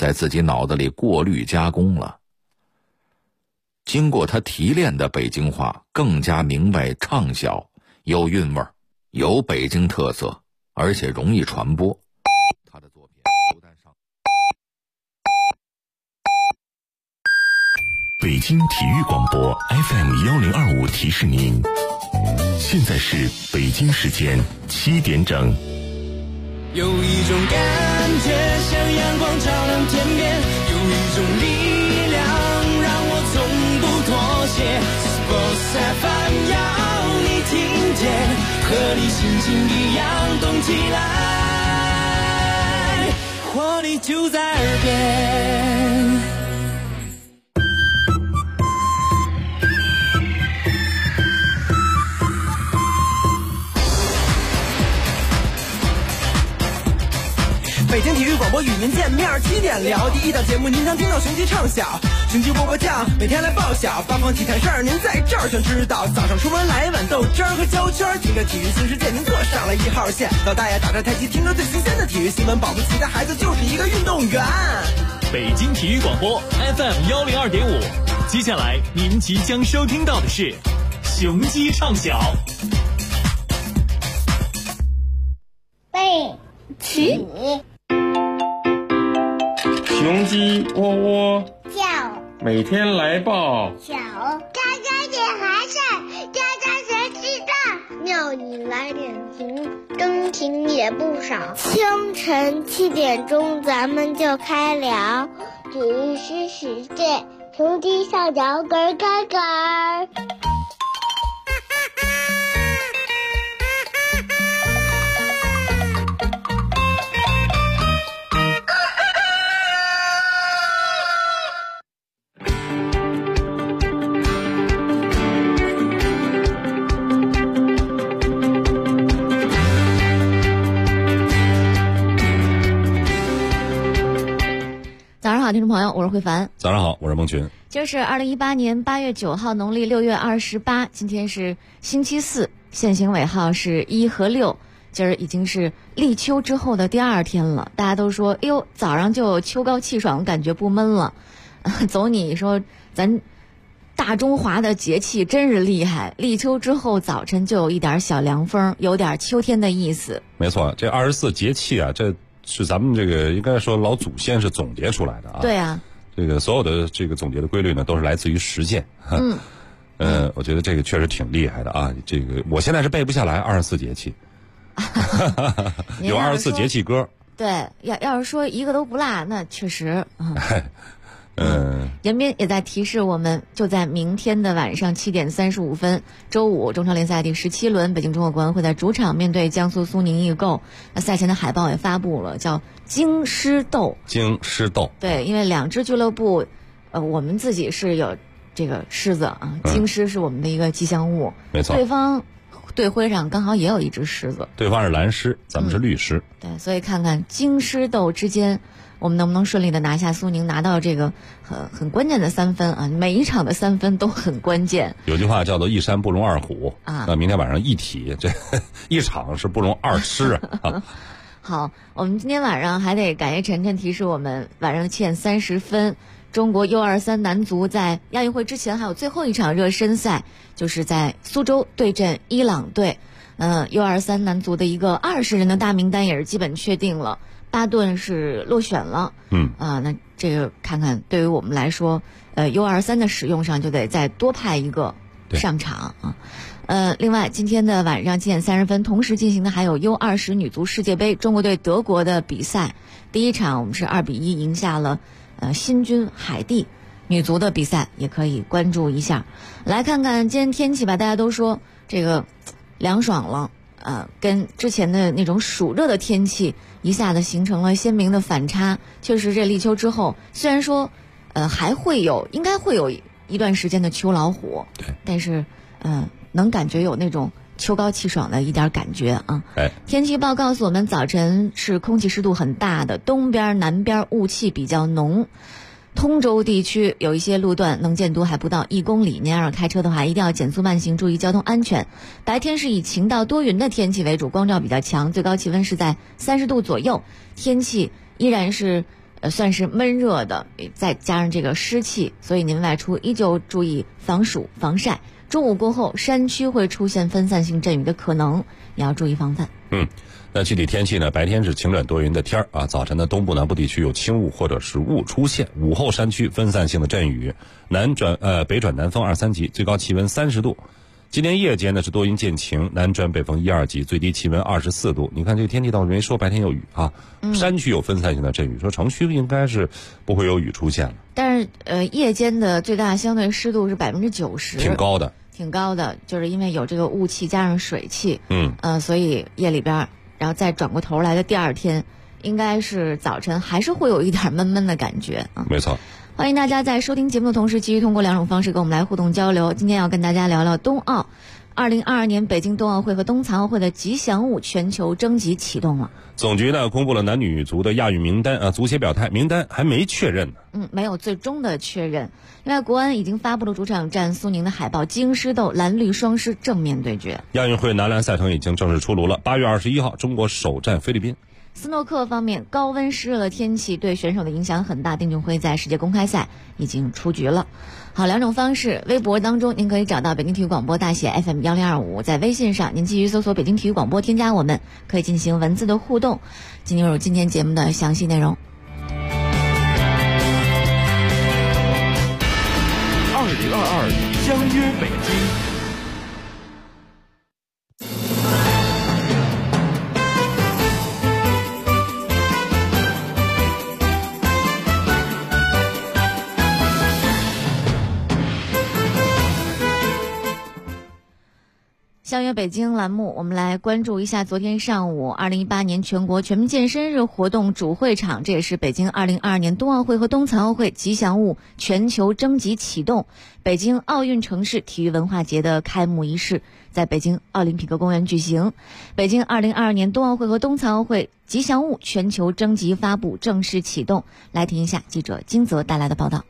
在自己脑子里过滤加工了。经过他提炼的北京话更加明白畅销，有韵味，有北京特色，而且容易传播。他的作品不但上北京体育广播 FM1025 提示您，现在是北京时间7点整。 有一种感觉像阳光照亮天边，有一种力量让我从不妥协。Sports FM 要你听见，和你心情一样动起来，活力就在耳边。北京体育广播与您见面，7点聊第一档节目，您将听到雄鸡唱晓，雄鸡波波酱，每天来报晓，八方体坛事儿您在这儿全知道。早上出门来碗豆汁儿和焦圈，听着体育新世界，您坐上了1号线。老大爷打着太极，听着最新鲜的体育新闻，保不齐的孩子就是一个运动员。 北京体育广播 FM102.5，接下来您即将收听到的是雄鸡唱晓。 背起雄鸡喔喔叫， 每天来报小家家点孩子，家家谁知道？庙里来点行，真情也不少。清晨7点钟，咱们就开聊体育新世界，雄鸡上脚咯咯咯。 早上好，听众朋友，我是慧凡。 早上好，我是孟群。 今儿是2018年8月9号，农历6月28，今天是星期四，限行尾号是1和6。今儿已经是立秋之后的第2天了，大家都说，哎呦，早上就秋高气爽，感觉不闷了。走你说，咱大中华的节气真是厉害，立秋之后早晨就有一点小凉风，有点秋天的意思。 没错，这24节气啊，这是咱们这个应该说老祖先是总结出来的啊。 对啊， 这个所有的这个总结的规律呢，都是来自于实践。我觉得这个确实挺厉害的啊。这个我现在是背不下来24节气，有24节气歌。 对，要是说一个都不落，那确实。严斌也在提示我们，就在明天的晚上7点35分，周五中超联赛第17轮，北京中国国安会在主场面对江苏苏宁易购。那赛前的海报也发布了，叫京狮斗。京狮斗，对，因为2支俱乐部，我们自己是有这个狮子啊，京狮是我们的一个吉祥物。没错，对方队徽上刚好也有一只狮子， 对方是蓝狮，咱们是绿狮。 对，所以看看京狮斗之间，我们能不能顺利的拿下苏宁，拿到这个很关键的3分啊！每一场的3分都很关键。 有句话叫做一山不容二虎啊。那明天晚上一体，这一场是不容2狮啊。 好，我们今天晚上还得感谢晨晨提示我们，晚上7点30分，中国 U23 男足在亚运会之前还有最后一场热身赛，就是在苏州对阵伊朗队。U23 男足的一个20人的大名单也是基本确定了。巴顿是落选了，那这个看看对于我们来说，U23 的使用上就得再多派一个上场啊。另外今天的晚上7点30分，同时进行的还有 U20 女足世界杯中国队德国的比赛。第一场我们是2比1赢下了新军海地，女足的比赛也可以关注一下。来看看今天天气吧，大家都说这个凉爽了。跟之前的那种暑热的天气一下子形成了鲜明的反差。确实这立秋之后，虽然说还会有应该会有一段时间的秋老虎，对，但是能感觉有那种秋高气爽的一点感觉啊。天气预报告诉我们，早晨是空气湿度很大的，东边南边雾气比较浓。通州地区有一些路段能见度还不到1公里，您要是开车的话一定要减速慢行，注意交通安全。白天是以晴到多云的天气为主，光照比较强，最高气温是在30度左右，天气依然是算是闷热的，再加上这个湿气，所以您外出依旧注意防暑防晒。中午过后，山区会出现分散性阵雨的可能，也要注意防范。 那具体天气呢？白天是晴转多云的天儿啊，早晨的东部南部地区有轻雾或者是雾出现，午后山区分散性的阵雨，北转南风2-3级，最高气温30度。今天夜间呢是多云见晴，南转北风1-2级，最低气温24度。你看这个天气倒是没说白天有雨啊，山区有分散性的阵雨，说城区应该是不会有雨出现了。 但是夜间的最大相对湿度是90%，挺高的，就是因为有这个雾气加上水汽，所以夜里边，然后再转过头来的第二天，应该是早晨还是会有一点闷闷的感觉啊。 没错。 欢迎大家在收听节目的同时，继续通过2种方式跟我们来互动交流。今天要跟大家聊聊冬奥，2022年北京冬奥会和冬残奥会的吉祥物全球征集启动了。 总局呢公布了男女足的亚运名单啊，足协表态，名单还没确认呢。 没有最终的确认。另外，国安已经发布了主场战苏宁的海报，金狮斗蓝绿双狮正面对决。 亚运会男篮赛程已经正式出炉了，8月21号，中国首战菲律宾。 斯诺克方面，高温湿热的天气对选手的影响很大，丁俊晖在世界公开赛已经出局了。好，2种方式，微博当中您可以找到北京体育广播大写 FM1025，在微信上您继续搜索北京体育广播，添加我们，可以进行文字的互动。进入今天节目的详细内容。 2022相约北京。 相约北京栏目，我们来关注一下昨天上午2018年全国全民健身日活动主会场，这也是北京2022年冬奥会和冬残奥会吉祥物全球征集启动，北京奥运城市体育文化节的开幕仪式在北京奥林匹克公园举行。北京2022年冬奥会和冬残奥会吉祥物全球征集发布正式启动，来听一下记者金泽带来的报道。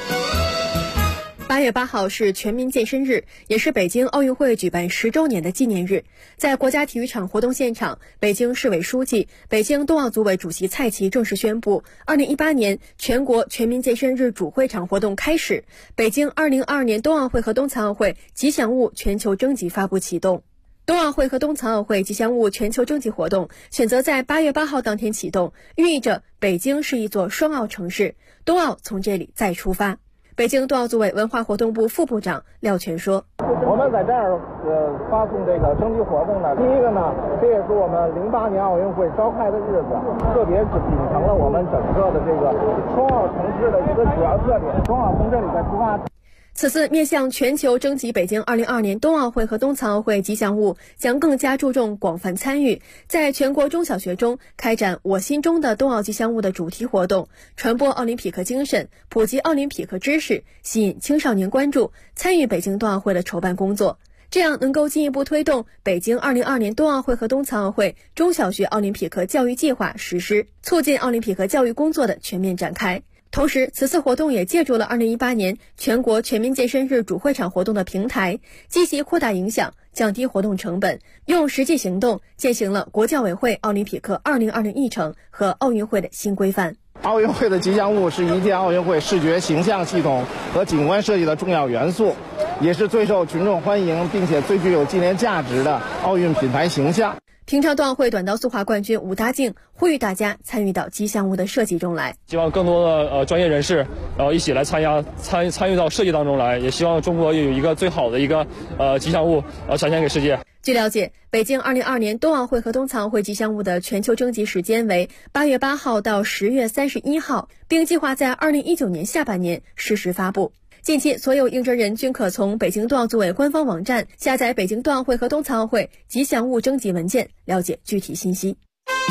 8月8号是全民健身日，也是北京奥运会举办10周年的纪念日。在国家体育场活动现场，北京市委书记、北京冬奥组委主席蔡奇正式宣布，2018年全国全民健身日主会场活动开始，北京2022年冬奥会和冬残奥会吉祥物全球征集发布启动。冬奥会和冬残奥会吉祥物全球征集活动选择在8月8号当天启动，寓意着北京是一座双奥城市，冬奥从这里再出发。北京冬奥组委文化活动部副部长廖全说：“ 我们在这儿发送这个征集活动呢，第一个呢，这也是我们08年奥运会召开的日子，特别是秉承了我们整个的这个双奥城市的一个主要特点，双奥从这里再出发。” 此次面向全球征集北京2022年冬奥会和冬残奥会吉祥物，将更加注重广泛参与，在全国中小学中开展我心中的冬奥吉祥物的主题活动，传播奥林匹克精神，普及奥林匹克知识，吸引青少年关注，参与北京冬奥会的筹办工作。这样能够进一步推动北京2022年冬奥会和冬残奥会中小学奥林匹克教育计划实施，促进奥林匹克教育工作的全面展开。同时，此次活动也借助了2018年全国全民健身日主会场活动的平台，积极扩大影响，降低活动成本，用实际行动践行了国教委会奥林匹克2020议程和奥运会的新规范。 奥运会的吉祥物是一届奥运会视觉形象系统和景观设计的重要元素，也是最受群众欢迎并且最具有纪念价值的奥运品牌形象。 平昌冬奥会短道速滑冠军武大靖呼吁大家参与到吉祥物的设计中来， 希望更多的专业人士一起来参与到设计当中来，也希望中国有一个最好的一个吉祥物展现给世界。 据了解，北京2022年冬奥会和冬残奥会吉祥物的全球征集时间为8月8号到10月31号，并计划在2019年下半年适时发布。近期，所有应征人均可从北京冬奥组委官方网站下载北京冬奥会和冬残奥会吉祥物征集文件，了解具体信息。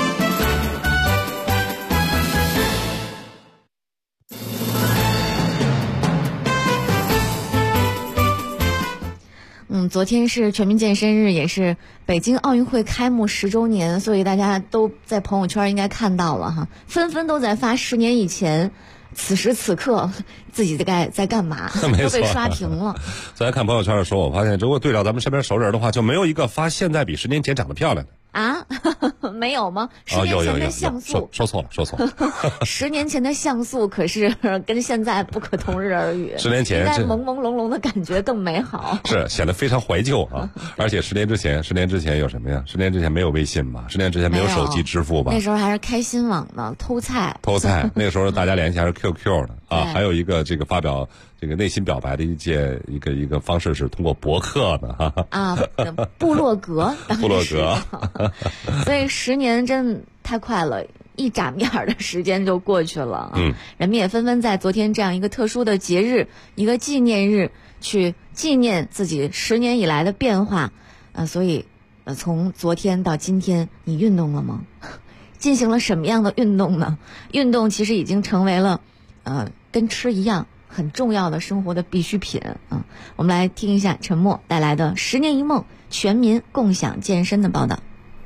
昨天是全民健身日，也是北京奥运会开幕10周年，所以大家都在朋友圈应该看到了哈，纷纷都在发10年以前此时此刻自己在干嘛，都被刷屏了。 昨天看朋友圈的时候，我发现如果对照咱们身边熟人的话，就没有一个发现在比10年前长得漂亮的。 啊，没有吗？10年前的像素， 说错了。 10年前的像素可是跟现在不可同日而语。 10年前， 现在朦朦胧胧的感觉更美好， 是显得非常怀旧啊！而且10年之前有什么呀？10年之前没有微信吧？10年之前没有手机支付吧？ 那时候还是开心网呢，偷菜。 那个时候大家联系还是 QQ 的啊，还有一个这个发表这个内心表白的一个方式是通过博客的哈。 啊，部落格。所以10年真太快了，一眨眼的时间就过去了。人们也纷纷在昨天这样一个特殊的节日，一个纪念日，去纪念自己10年以来的变化。所以从昨天到今天，你运动了吗？进行了什么样的运动呢？运动其实已经成为了跟吃一样很重要的生活的必需品啊。我们来听一下陈默带来的10年一梦，全民共享健身的报道。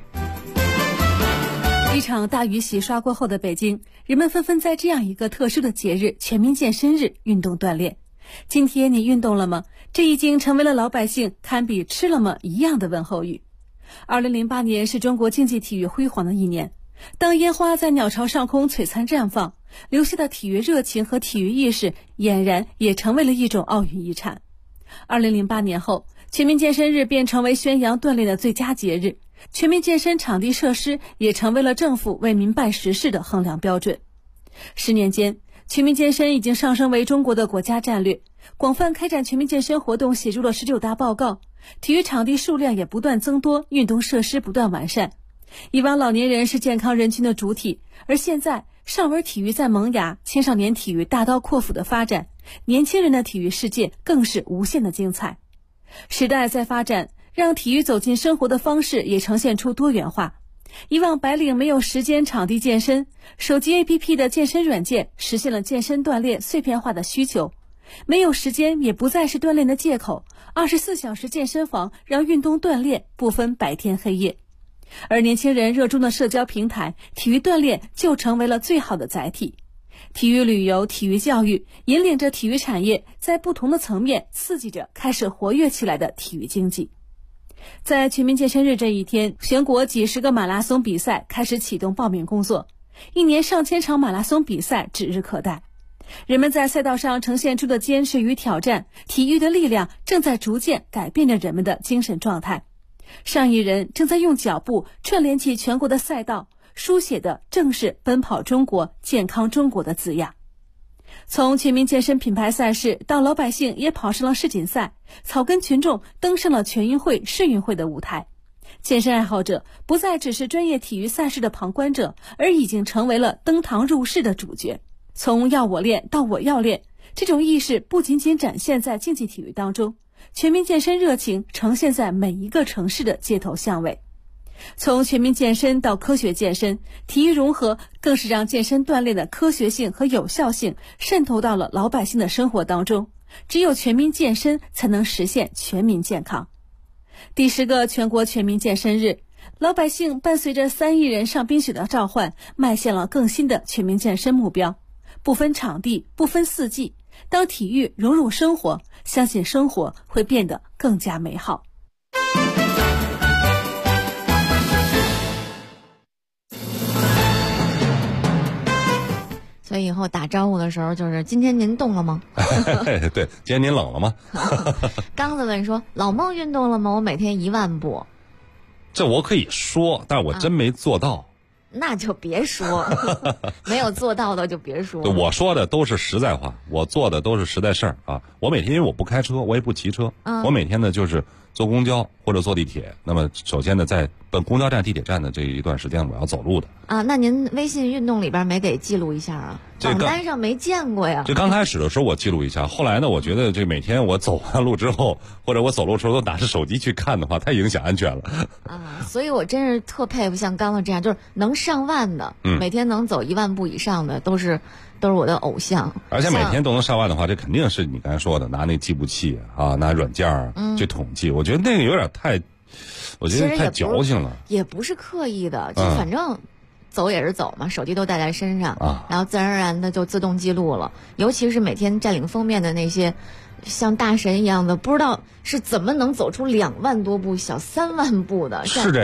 一场大雨洗刷过后的北京，人们纷纷在这样一个特殊的节日——全民健身日运动锻炼。今天你运动了吗？这已经成为了老百姓堪比吃了吗一样的问候语。2008年是中国竞技体育辉煌的一年，当烟花在鸟巢上空璀璨绽放，留下的体育热情和体育意识俨然也成为了一种奥运遗产。2008年后，全民健身日便成为宣扬锻炼的最佳节日，全民健身场地设施也成为了政府为民办实事的衡量标准。10年间，全民健身已经上升为中国的国家战略，广泛开展全民健身活动写入了19大报告，体育场地数量也不断增多，运动设施不断完善。以往老年人是健康人群的主体，而现在少儿体育在萌芽，青少年体育大刀阔斧的发展，年轻人的体育世界更是无限的精彩。时代在发展，让体育走进生活的方式也呈现出多元化。以往白领没有时间场地健身，手机 APP 的健身软件实现了健身锻炼碎片化的需求。没有时间也不再是锻炼的借口，24小时健身房让运动锻炼不分白天黑夜。而年轻人热衷的社交平台，体育锻炼就成为了最好的载体。体育旅游、体育教育引领着体育产业在不同的层面刺激着开始活跃起来的体育经济。在全民健身日这一天，全国几十个马拉松比赛开始启动报名工作，一年上千场马拉松比赛指日可待。人们在赛道上呈现出的坚持与挑战，体育的力量正在逐渐改变着人们的精神状态。上亿人正在用脚步串联起全国的赛道，书写的正是奔跑中国、健康中国的字样。从全民健身品牌赛事到老百姓也跑上了世锦赛，草根群众登上了全运会、世运会的舞台。健身爱好者不再只是专业体育赛事的旁观者，而已经成为了登堂入室的主角。从要我练到我要练，这种意识不仅仅展现在竞技体育当中，全民健身热情呈现在每一个城市的街头巷尾。从全民健身到科学健身，体育融合更是让健身锻炼的科学性和有效性渗透到了老百姓的生活当中。只有全民健身才能实现全民健康。第10个全国全民健身日，老百姓伴随着3亿人上冰雪的召唤，迈向了更新的全民健身目标。不分场地，不分四季，当体育融入生活，相信生活会变得更加美好。 所以以后打招呼的时候就是今天您动了吗？ 对，今天您冷了吗？ 刚子问说老孟运动了吗？我每天1万步。 这我可以说，但我真没做到。 那就别说，没有做到的就别说。 我说的都是实在话，我做的都是实在事儿啊。我每天因为我不开车，我也不骑车，我每天呢就是坐公交或者坐地铁。那么首先呢，在奔公交站、地铁站的这一段时间，我要走路的。 啊，那您微信运动里边没给记录一下啊？榜单上没见过呀。 这刚开始的时候我记录一下，后来呢，我觉得这每天我走完路之后，或者我走路的时候都拿着手机去看的话，太影响安全了。 啊，所以我真是特佩服像刚刚这样，就是能上万的，每天能走1万步以上的，都是我的偶像。 而且每天都能上万的话，这肯定是你刚才说的拿那计步器啊，拿软件去统计。我觉得那个有点太，我觉得太矫情了。 也不是刻意的，就反正走也是走嘛，手机都带在身上，然后自然而然的就自动记录了。尤其是每天占领封面的那些像大神一样的，不知道是怎么能走出2万多步、小3万步的。 是这样。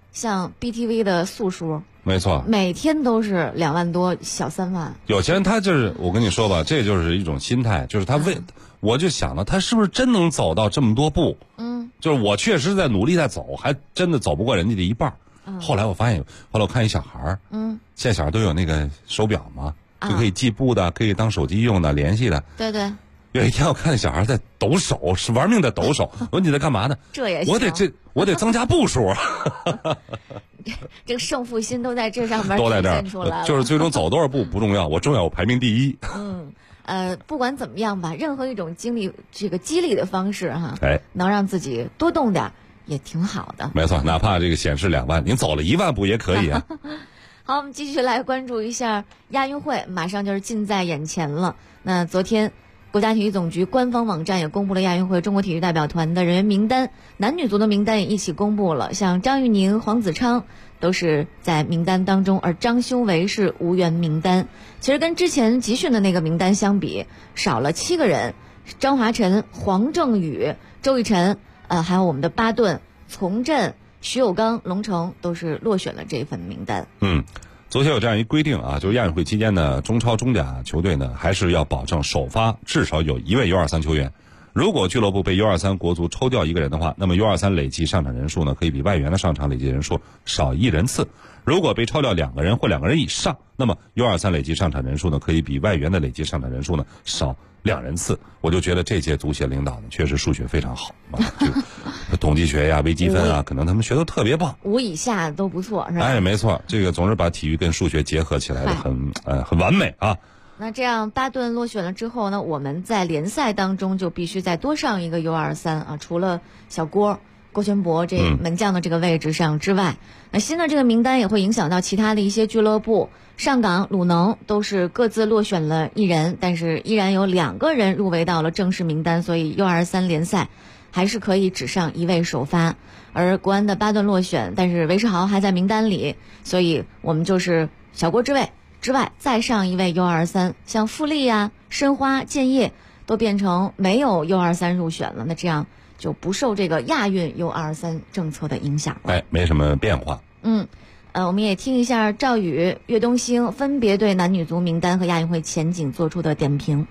像 BTV 的素叔， 没错， 每天都是2万多小3万。 有些人他就是我跟你说吧，这就是一种心态，就是他我就想了，他是不是真能走到这么多步？就是我确实在努力在走，还真的走不过人家的一半。后来我发现，后来我看一小孩儿，现在小孩都有那个手表嘛，就可以计步的，可以当手机用的，联系的。 对对。 有一天我看见小孩在抖手，是玩命的抖手。我说你在干嘛呢？ 这也行， 我得增加步数。 这个胜负心都在这上面都在这儿出来了。 就是最终走多少步不重要，我重要我排名第一。 不管怎么样吧，任何一种激励的方式哈，能让自己多动点也挺好的。 没错，哪怕这个显示2万，您走了1万步也可以啊。 好，我们继续来关注一下亚运会，马上就是近在眼前了。那昨天国家体育总局官方网站也公布了亚运会中国体育代表团的人员名单，男女足的名单也一起公布了，像张玉宁、黄子昌都是在名单当中，而张修为是无缘名单。其实跟之前集训的那个名单相比，少了7个人，张华晨、黄正宇、周雨辰，还有我们的巴顿、丛振、徐有刚、龙城都是落选了这份名单。 足协有这样一规定啊，就是亚运会期间呢，中超、中甲球队呢还是要保证首发至少有1位 U23 球员。如果俱乐部被 U23 国足抽调1个人的话，那么 U23 累计上场人数呢可以比外援的上场累计人数少1人次。如果被抽调2个人或2个人以上，那么 U23 累计上场人数呢可以比外援的累计上场人数呢少2人次。我就觉得这届足协领导呢确实数学非常好啊，就统计学呀、微积分啊，可能他们学得特别棒 ，5以下都不错，是吧？ 哎，没错，这个总是把体育跟数学结合起来的很完美啊。 那这样巴顿落选了之后呢，我们在联赛当中就必须再多上一个 U23 啊，除了小郭全博这门将的这个位置上之外，那新的这个名单也会影响到其他的一些俱乐部。上港、鲁能都是各自落选了1人，但是依然有2个人入围到了正式名单，所以 U23 联赛还是可以只上1位首发。而国安的巴顿落选，但是韦世豪还在名单里，所以我们就是小郭之外再上1位 U23， 像富力啊、申花、建业都变成没有 U23 入选了，那这样就不受这个亚运 U23 政策的影响了。 没什么变化。 我们也听一下赵宇、岳东兴分别对男女足名单和亚运会前景做出的点评。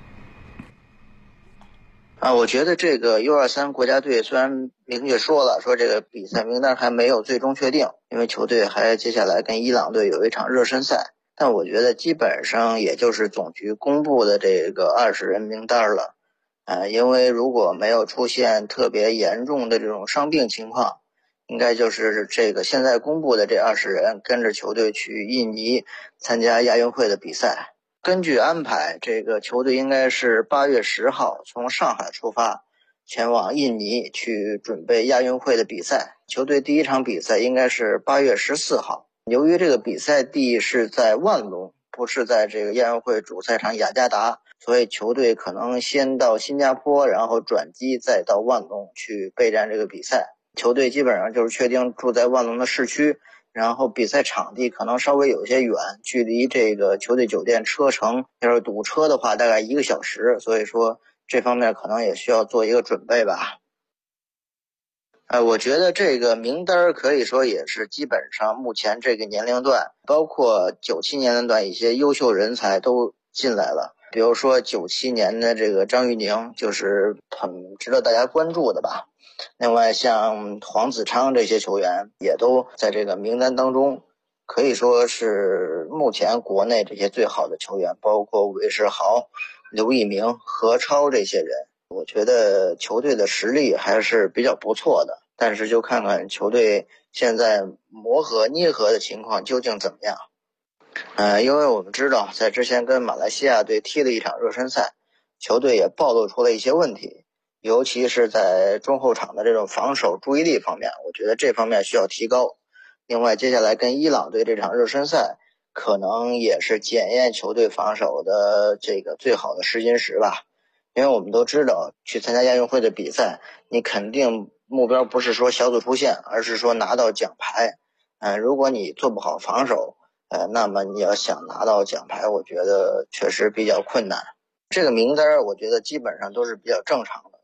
我觉得这个 U23 国家队虽然明确说了，说这个比赛名单还没有最终确定，因为球队还接下来跟伊朗队有一场热身赛，但我觉得基本上也就是总局公布的这个20人名单了。因为如果没有出现特别严重的这种伤病情况，应该就是这个现在公布的这20人跟着球队去印尼参加亚运会的比赛。根据安排，这个球队应该是8月10号从上海出发，前往印尼去准备亚运会的比赛。球队第一场比赛应该是8月14号。由于这个比赛地是在万隆，不是在这个亚运会主赛场雅加达，所以球队可能先到新加坡，然后转机再到万隆去备战这个比赛。球队基本上就是确定住在万隆的市区，然后比赛场地可能稍微有些远，距离这个球队酒店车程要是堵车的话大概1个小时，所以说这方面可能也需要做一个准备吧。我觉得这个名单可以说也是基本上目前这个年龄段，包括97年龄段一些优秀人才都进来了。比如说97年的这个张玉宁就是很值得大家关注的吧。另外像黄子昌这些球员也都在这个名单当中，可以说是目前国内这些最好的球员，包括韦世豪、刘一鸣、何超这些人。我觉得球队的实力还是比较不错的，但是就看看球队现在磨合捏合的情况究竟怎么样。因为我们知道在之前跟马来西亚队踢了一场热身赛，球队也暴露出了一些问题，尤其是在中后场的这种防守注意力方面，我觉得这方面需要提高。另外接下来跟伊朗队这场热身赛可能也是检验球队防守的这个最好的试金石吧。因为我们都知道去参加亚运会的比赛，你肯定目标不是说小组出线，而是说拿到奖牌。如果你做不好防守，那么你要想拿到奖牌，我觉得确实比较困难。这个名单我觉得基本上都是比较正常的，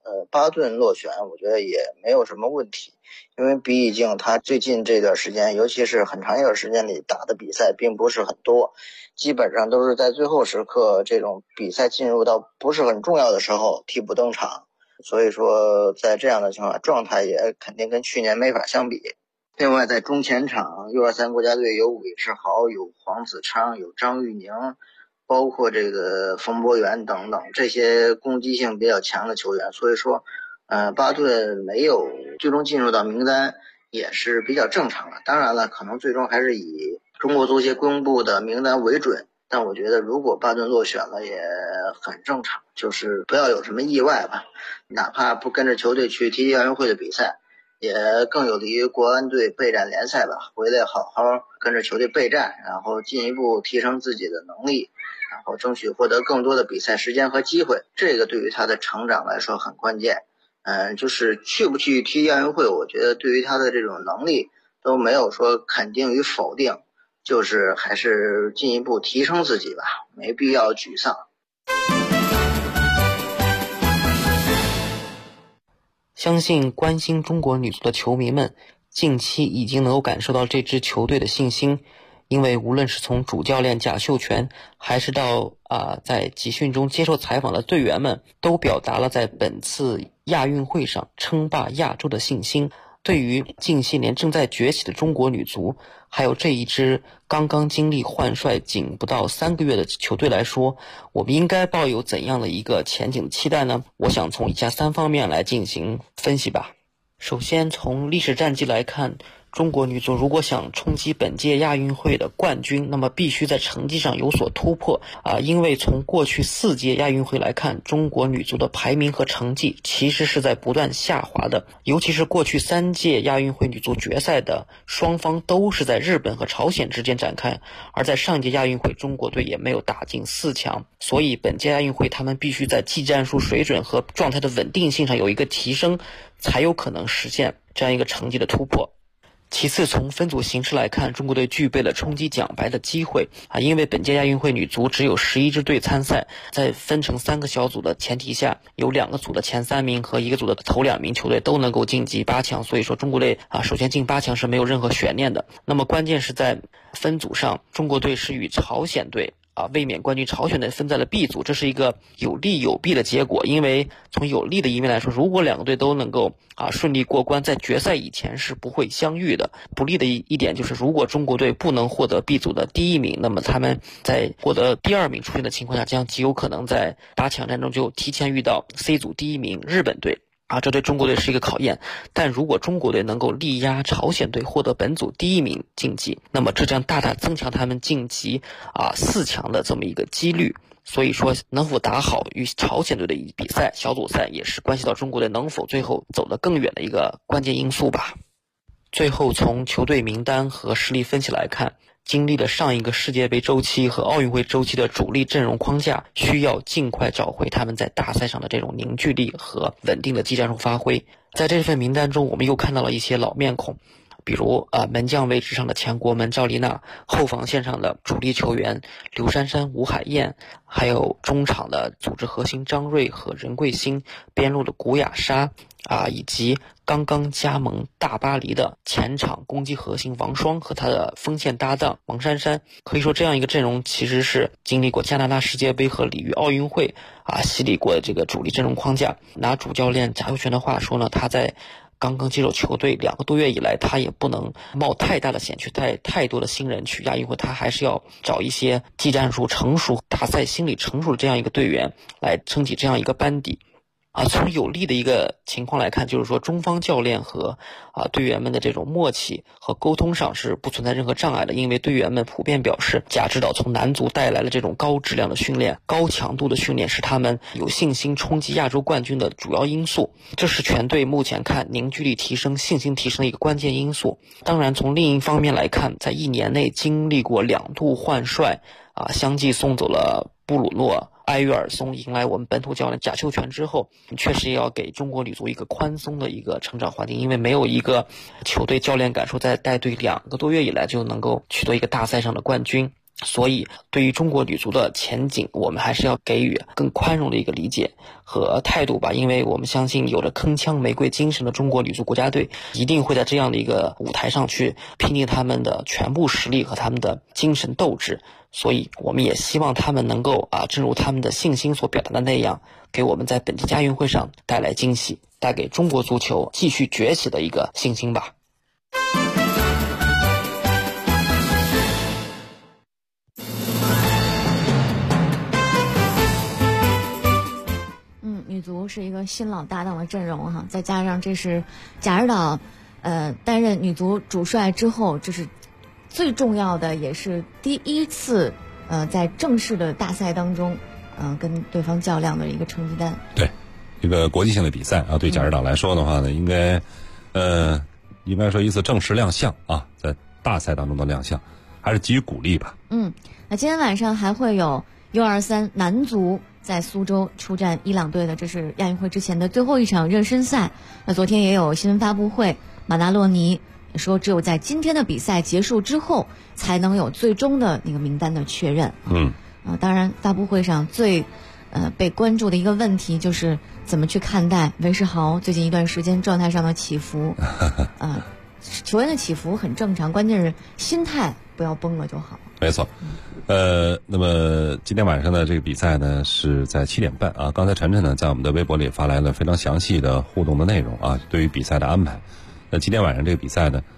巴顿落选，我觉得也没有什么问题，因为毕竟他最近这段时间，尤其是很长一段时间里打的比赛并不是很多，基本上都是在最后时刻这种比赛进入到不是很重要的时候替补登场，所以说在这样的情况下，状态也肯定跟去年没法相比。另外在中前场 U23 国家队有韦世豪，有黄子昌，有张玉宁，包括这个冯博元等等这些攻击性比较强的球员，所以说巴顿没有最终进入到名单也是比较正常的。当然了，可能最终还是以中国足协公布的名单为准，但我觉得如果巴顿落选了也很正常，就是不要有什么意外吧，哪怕不跟着球队去踢亚运会的比赛，也更有利于国安队备战联赛吧，回来好好跟着球队备战，然后进一步提升自己的能力，然后争取获得更多的比赛时间和机会，这个对于他的成长来说很关键。就是去不去踢亚运会，我觉得对于他的这种能力都没有说肯定与否定，就是还是进一步提升自己吧，没必要沮丧。 相信关心中国女足的球迷们近期已经能够感受到这支球队的信心，因为无论是从主教练贾秀全，还是到在集训中接受采访的队员们，都表达了在本次亚运会上称霸亚洲的信心。对于近些年正在崛起的中国女足，还有这一支刚刚经历换帅仅不到3个月的球队来说，我们应该抱有怎样的一个前景的期待呢？我想从以下3方面来进行分析吧。首先，从历史战绩来看，中国女足如果想冲击本届亚运会的冠军，那么必须在成绩上有所突破因为从过去4届亚运会来看，中国女足的排名和成绩其实是在不断下滑的，尤其是过去3届亚运会女足决赛的双方都是在日本和朝鲜之间展开，而在上届亚运会中国队也没有打进4强，所以本届亚运会他们必须在技战术水准和状态的稳定性上有一个提升，才有可能实现这样一个成绩的突破。其次，从分组形势来看，中国队具备了冲击奖牌的机会因为本届亚运会女足只有11支队参赛，在分成3个小组的前提下，有2个组的前3名和1个组的头2名球队都能够晋级8强，所以说中国队首先进8强是没有任何悬念的。那么关键是在分组上，中国队是与朝鲜队卫冕冠军朝鲜队分在了 B 组，这是一个有利有弊的结果。因为从有利的一面来说，如果2个队都能够顺利过关，在决赛以前是不会相遇的。不利的一点就是，如果中国队不能获得 B 组的第1名，那么他们在获得第2名出现的情况下，将极有可能在8强战中就提前遇到 C 组第1名日本队这对中国队是一个考验。但如果中国队能够力压朝鲜队获得本组第1名晋级，那么这将大大增强他们晋级4强的这么一个几率。所以说能否打好与朝鲜队的比赛小组赛，也是关系到中国队能否最后走得更远的一个关键因素吧。最后，从球队名单和实力分析来看，经历了上一个世界杯周期和奥运会周期的主力阵容框架，需要尽快找回他们在大赛上的这种凝聚力和稳定的技战术发挥。在这份名单中，我们又看到了一些老面孔，比如门将位置上的前国门赵丽娜，后防线上的主力球员刘珊珊、吴海燕，还有中场的组织核心张睿和任桂欣，边路的古雅莎以及刚刚加盟大巴黎的前场攻击核心王霜和他的锋线搭档王珊珊。可以说这样一个阵容其实是经历过加拿大世界杯和里约奥运会洗礼过的这个主力阵容框架。拿主教练贾秀全的话说呢，他在刚刚接手球队2个多月以来，他也不能冒太大的险去带太多的新人去亚运会，他还是要找一些技战术成熟、大赛心理成熟的这样一个队员来撑起这样一个班底。从有利的一个情况来看，就是说中方教练和队员们的这种默契和沟通上是不存在任何障碍的，因为队员们普遍表示，贾指导从男足带来了这种高质量的训练、高强度的训练，是他们有信心冲击亚洲冠军的主要因素。这是全队目前看凝聚力提升、信心提升的一个关键因素。当然，从另一方面来看，在1年内经历过2度换帅相继送走了布鲁诺、埃约尔松，迎来我们本土教练贾秀全之后，确实也要给中国女足一个宽松的一个成长环境，因为没有一个球队教练敢说在带队2个多月以来就能够取得一个大赛上的冠军。 所以对于中国女足的前景，我们还是要给予更宽容的一个理解和态度吧，因为我们相信有着铿锵玫瑰精神的中国女足国家队一定会在这样的一个舞台上去拼尽他们的全部实力和他们的精神斗志，所以我们也希望他们能够正如他们的信心所表达的那样，给我们在本届亚运会上带来惊喜，带给中国足球继续崛起的一个信心吧。 女足是一个新老搭档的阵容哈，再加上这是贾指导担任女足主帅之后，这是最重要的，也是第一次在正式的大赛当中跟对方较量的一个成绩单。 对，一个国际性的比赛对贾指导来说的话呢，应该说一次正式亮相在大赛当中的亮相，还是给予鼓励吧。 那今天晚上还会有 U23 男足在苏州出战伊朗队的，这是亚运会之前的最后一场热身赛。那昨天也有新闻发布会，马纳洛尼也说，只有在今天的比赛结束之后，才能有最终的那个名单的确认。当然，发布会上最被关注的一个问题就是怎么去看待韦世豪最近一段时间状态上的起伏。球员的起伏很正常，关键是心态不要崩了就好。 没错。那么今天晚上的这个比赛呢是在7点半刚才晨晨呢在我们的微博里发来了非常详细的互动的内容对于比赛的安排。那今天晚上这个比赛呢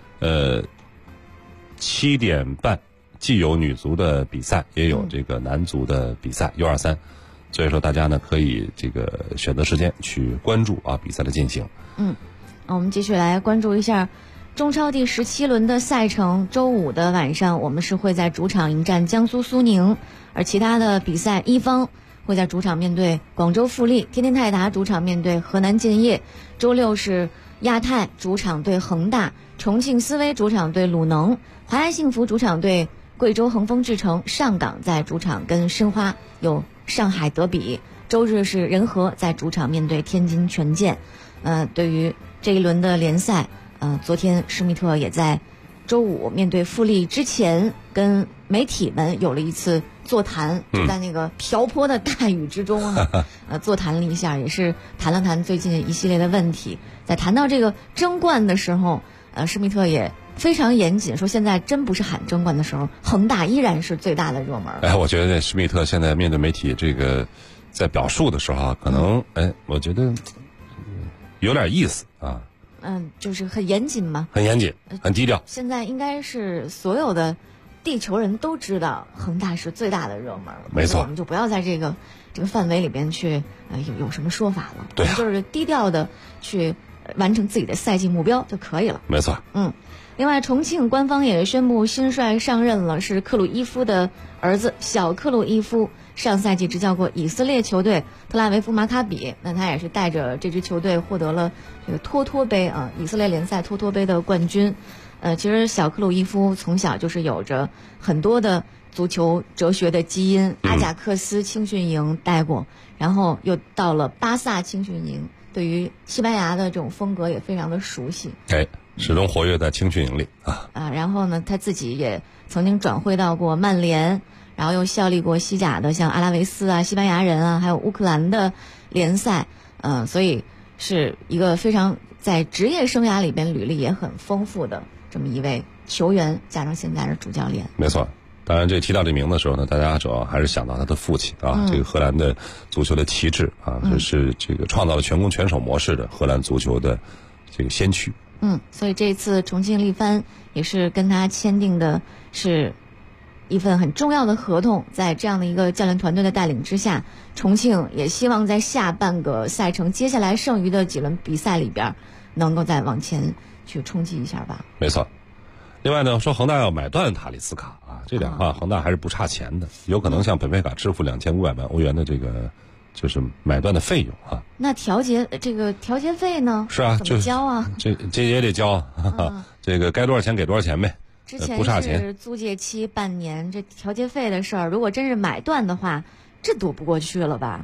7点半既有女足的比赛，也有这个男足的比赛 U23， 所以说大家呢可以这个选择时间去关注比赛的进行。 我们继续来关注一下中超第17轮的赛程。周五的晚上，我们是会在主场迎战江苏苏宁，而其他的比赛，一方会在主场面对广州富力，天天泰达主场面对河南建业。周六是亚泰主场对恒大，重庆斯威主场对鲁能，华夏幸福主场对贵州恒丰智诚，上港在主场跟申花有上海德比。周日是人和在主场面对天津权健。对于这一轮的联赛，昨天施密特也在周五面对富力之前跟媒体们有了一次座谈，就在那个瓢泼的大雨之中座谈了一下，也是谈了谈最近一系列的问题。在谈到这个争冠的时候，施密特也非常严谨，说现在真不是喊争冠的时候，恒大依然是最大的热门。 我觉得施密特现在面对媒体这个在表述的时候可能我觉得有点意思就是很严谨嘛， 很严谨，很低调。 现在应该是所有的地球人都知道恒大是最大的热门， 没错， 我们就不要在这个范围里边去有什么说法了， 对， 就是低调的去完成自己的赛季目标就可以了。 没错。 另外，重庆官方也宣布新帅上任了，是克鲁伊夫的儿子小克鲁伊夫，上赛季执教过以色列球队特拉维夫马卡比，那他也是带着这支球队获得了这个托托杯以色列联赛托托杯的冠军。其实小克鲁伊夫从小就是有着很多的足球哲学的基因，阿贾克斯青训营带过，然后又到了巴萨青训营，对于西班牙的这种风格也非常的熟悉。 始终活跃在青训营里然后呢，他自己也曾经转会到过曼联，然后又效力过西甲的像阿拉维斯西班牙人还有乌克兰的联赛，所以是一个非常在职业生涯里边履历也很丰富的这么一位球员，加上现在是主教练。 没错。当然，这提到这名字的时候呢，大家主要还是想到他的父亲这个荷兰的足球的旗帜是这个创造了全攻全守模式的荷兰足球的这个先驱。 所以这次重庆力帆也是跟他签订的是一份很重要的合同，在这样的一个教练团队的带领之下，重庆也希望在下半个赛程接下来剩余的几轮比赛里边能够再往前去冲击一下吧。 没错。另外呢，说恒大要买断塔利斯卡这两话恒大还是不差钱的，有可能向本菲卡支付2500万欧元的这个就是买断的费用那调节费呢？ 是啊， 怎么交这也得交这个该多少钱给多少钱呗， 之前不差钱。 是租借期半年，这调节费的事儿，如果真是买断的话，这躲不过去了吧？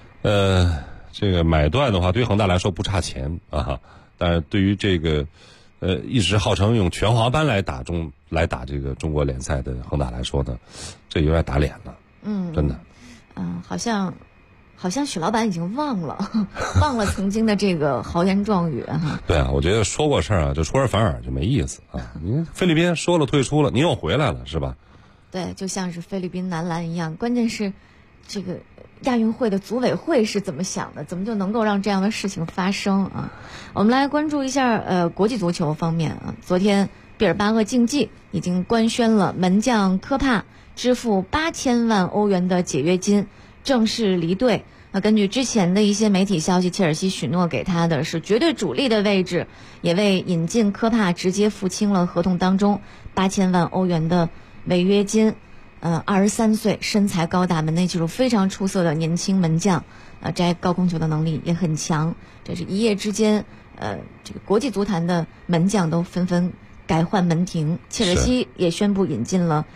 这个买断的话，对于恒大来说不差钱但是对于这个一直号称用全华班来打这个中国联赛的恒大来说呢，这有点打脸了。真的。 好像许老板已经忘了曾经的这个豪言壮语哈。 对啊，我觉得说过事儿啊，就出尔反尔就没意思啊。你菲律宾说了退出了，你又回来了是吧？ 对，就像是菲律宾男篮一样，关键是这个亚运会的组委会是怎么想的？怎么就能够让这样的事情发生啊？我们来关注一下国际足球方面啊。昨天毕尔巴鄂竞技已经官宣了门将科帕支付8000万欧元的解约金，正式离队。根据之前的一些媒体消息，切尔西许诺给他的是绝对主力的位置，也为引进科帕直接付清了合同当中8000万欧元的违约金。23岁，身材高大，门内技术非常出色的年轻门将，摘高空球的能力也很强。这是一夜之间，这个国际足坛的门将都纷纷改换门庭。切尔西也宣布引进了，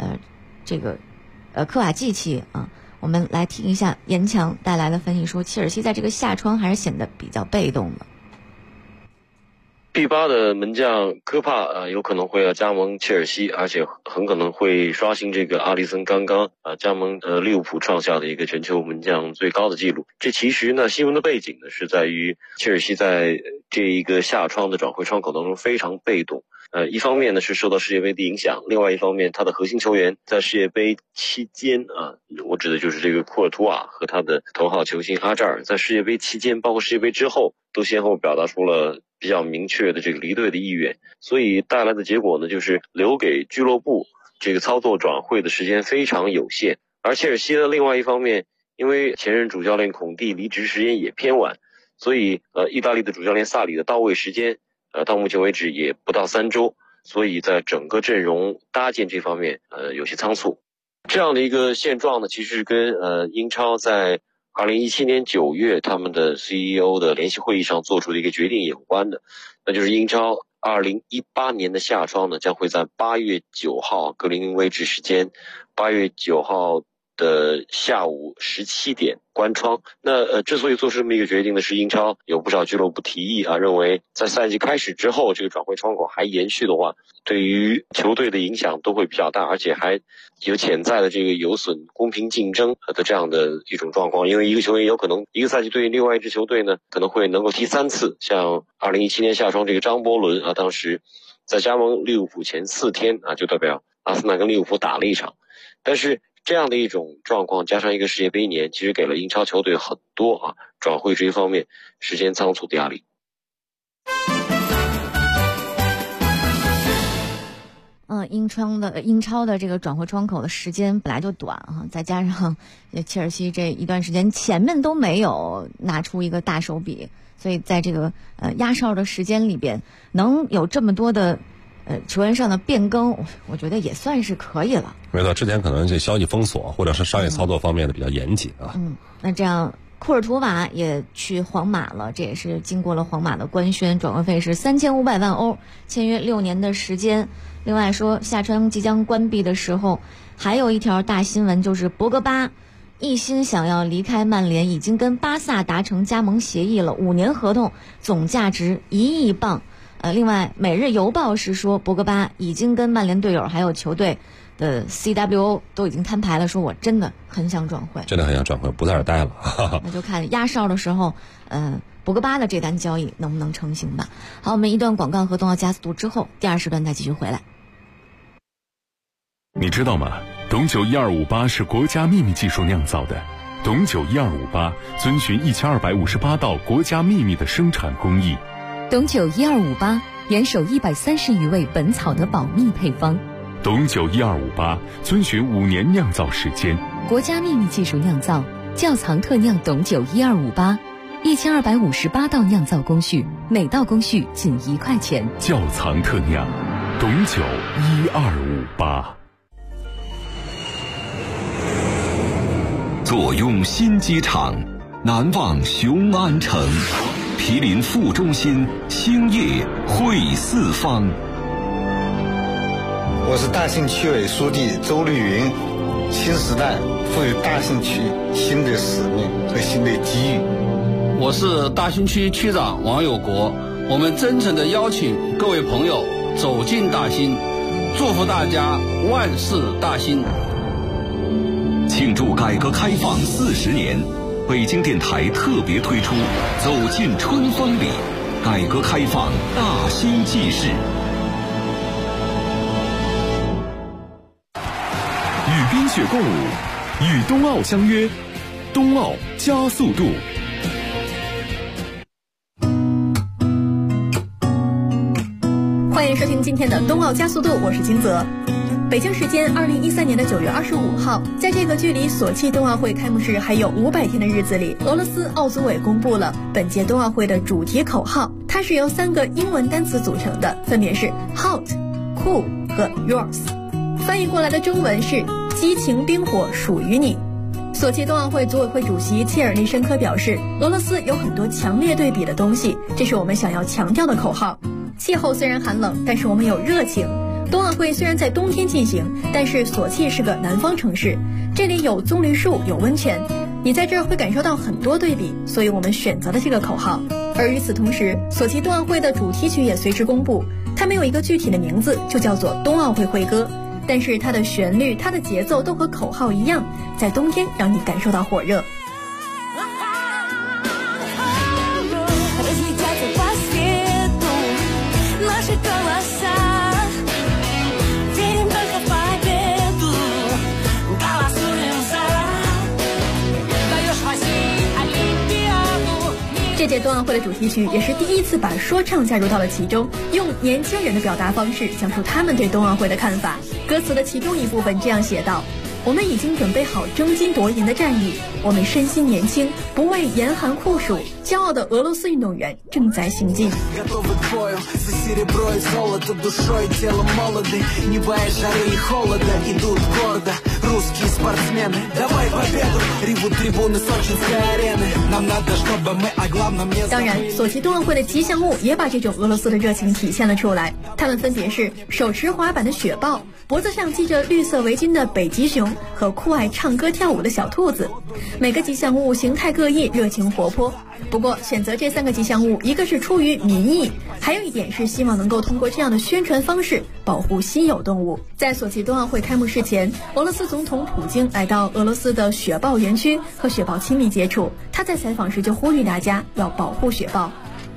科瓦季奇啊。我们来听一下严强带来的分析，说切尔西在这个夏窗还是显得比较被动的。 B8的门将科帕有可能会要加盟切尔西，而且很可能会刷新这个阿里森刚刚加盟利物浦创下的一个全球门将最高的纪录。这其实呢，新闻的背景呢是在于切尔西在这一个夏窗的转会窗口当中非常被动。一方面呢是受到世界杯的影响，另外一方面他的核心球员在世界杯期间我指的就是这个库尔图瓦和他的头号球星阿扎尔，在世界杯期间包括世界杯之后都先后表达出了比较明确的这个离队的意愿，所以带来的结果呢就是留给俱乐部这个操作转会的时间非常有限。而切尔西的另外一方面，因为前任主教练孔蒂离职时间也偏晚，所以意大利的主教练萨里的到位时间到目前为止也不到3周，所以在整个阵容搭建这方面有些仓促。这样的一个现状呢，其实跟英超在2017年9月他们的 CEO 的联席会议上做出的一个决定有关的，那就是英超2018年的夏窗呢将会在8月9号格林威治时间8月9号的下午17点关窗。那之所以做出这么一个决定呢，是英超有不少俱乐部提议认为在赛季开始之后这个转会窗口还延续的话，对于球队的影响都会比较大，而且还有潜在的这个有损公平竞争的这样的一种状况。因为一个球员有可能一个赛季对另外一支球队呢可能会能够踢3次，像2017年夏窗这个张伯伦当时在加盟利物浦前4天就代表阿森纳跟利物浦打了一场。但是这样的一种状况加上一个世界杯年，其实给了英超球队很多转会这一方面时间仓促的压力。 英超的这个转会窗口的时间本来就短再加上切尔西这一段时间前面都没有拿出一个大手笔，所以在这个压哨的时间里边能有这么多的球员上的变更，我觉得也算是可以了。 没错，之前可能这消息封锁或者是商业操作方面的比较严谨那这样库尔图瓦也去皇马了，这也是经过了皇马的官宣，转会费是3500万欧，签约6年的时间。另外说夏窗即将关闭的时候，还有一条大新闻，就是博格巴一心想要离开曼联，已经跟巴萨达成加盟协议了，5年合同，总价值1亿镑。另外每日邮报是说博格巴已经跟曼联队友还有球队的 CWO 都已经摊牌了，说我真的很想转会， 真的很想转会，不在这儿待了那就看压哨的时候博格巴的这单交易能不能成型吧。好，我们一段广告和东奥加斯度之后，第2时段再继续回来。 你知道吗？董酒1258是国家秘密技术酿造的，董酒1258遵循1258道国家秘密的生产工艺。 董酒1258严守130余味本草的保密配方。 董酒1258遵循5年酿造时间， 国家秘密技术酿造，窖藏特酿董酒1258，1258道酿造工序，每道工序仅1块钱。 窖藏特酿，董酒1258。 坐拥新机场，难忘雄安城，毗邻副中心，兴业汇四方。 我是大兴区委书记周绿云，新时代赋予大兴区新的使命和新的机遇。 我是大兴区区长王有国， 我们真诚地邀请各位朋友走进大兴，祝福大家万事大兴。 庆祝改革开放40年，北京电台特别推出《走进春风里》，改革开放大兴纪事。 与冰雪共舞，与冬奥相约，冬奥加速度。 欢迎收听今天的冬奥加速度，我是金泽。北京时间2013年9月25号，在这个距离索契冬奥会开幕式还有500天的日子里，俄罗斯奥组委公布了本届冬奥会的主题口号，它是由3个英文单词组成的，分别是 Hot、Cool 和 Yours。翻译过来的中文是激情冰火属于你。索契冬奥会组委会主席切尔尼申科表示，俄罗斯有很多强烈对比的东西，这是我们想要强调的口号。气候虽然寒冷，但是我们有热情。冬奥会虽然在冬天进行，但是索契是个南方城市，这里有棕榈树，有温泉，你在这儿会感受到很多对比，所以我们选择了这个口号。而与此同时，索契冬奥会的主题曲也随之公布，它没有一个具体的名字，就叫做冬奥会会歌，但是它的旋律、它的节奏都和口号一样，在冬天让你感受到火热。这届冬奥会的主题曲也是第一次把说唱加入到了其中，用年轻人的表达方式讲述他们对冬奥会的看法。歌词的其中一部分这样写道：我们已经准备好争金夺银的战役，我们身心年轻，不畏严寒酷暑，骄傲的俄罗斯运动员正在行进。当然，索契冬奥会的吉祥物也把这种俄罗斯的热情体现了出来，他们分别是手持滑板的雪豹，脖子上系着绿色围巾的北极熊和酷爱唱歌跳舞的小兔子。每个吉祥物形态各异，热情活泼。不过选择这3个吉祥物，一个是出于民意，还有一点是希望能够通过这样的宣传方式保护稀有动物。在索契冬奥会开幕式前，俄罗斯总统普京来到俄罗斯的雪豹园区和雪豹亲密接触，他在采访时就呼吁大家要保护雪豹。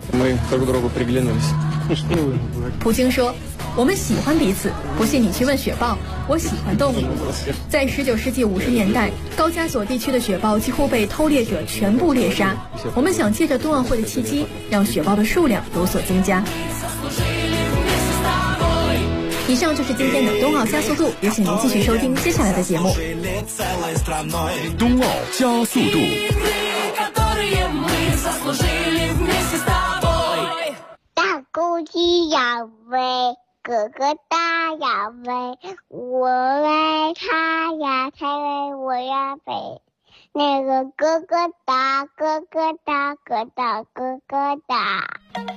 普京说，我们喜欢彼此，不信你去问雪豹，我喜欢动物。在19世纪50年代，高加索地区的雪豹几乎被偷猎者全部猎杀，我们想借着冬奥会的契机，让雪豹的数量有所增加。以上就是今天的冬奥加速度，也请您继续收听接下来的节目。 冬奥加速度。 大公鸡要飞，哥哥大要飞，我爱他呀，他为我呀飞。那个哥哥大，哥哥大，哥大哥哥大。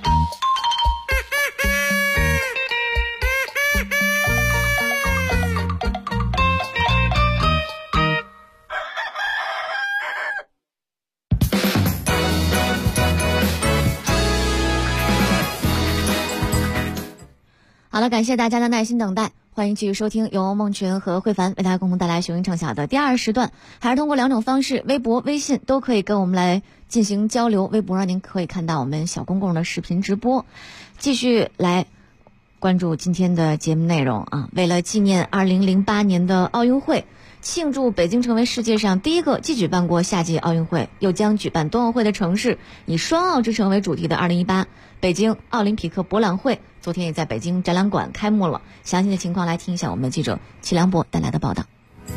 好了，感谢大家的耐心等待，欢迎继续收听由孟群和慧凡为大家共同带来雄鹰唱晓的第2时段，还是通过2种方式，微博、微信都可以跟我们来进行交流。微博上您可以看到我们小公共的视频直播，继续来关注今天的节目内容啊！为了纪念2008年的奥运会，庆祝北京成为世界上第一个既举办过夏季奥运会又将举办冬奥会的城市，以双奥之城为主题的2018北京奥林匹克博览会昨天也在北京展览馆开幕了。详细的情况来听一下我们的记者齐良博带来的报道。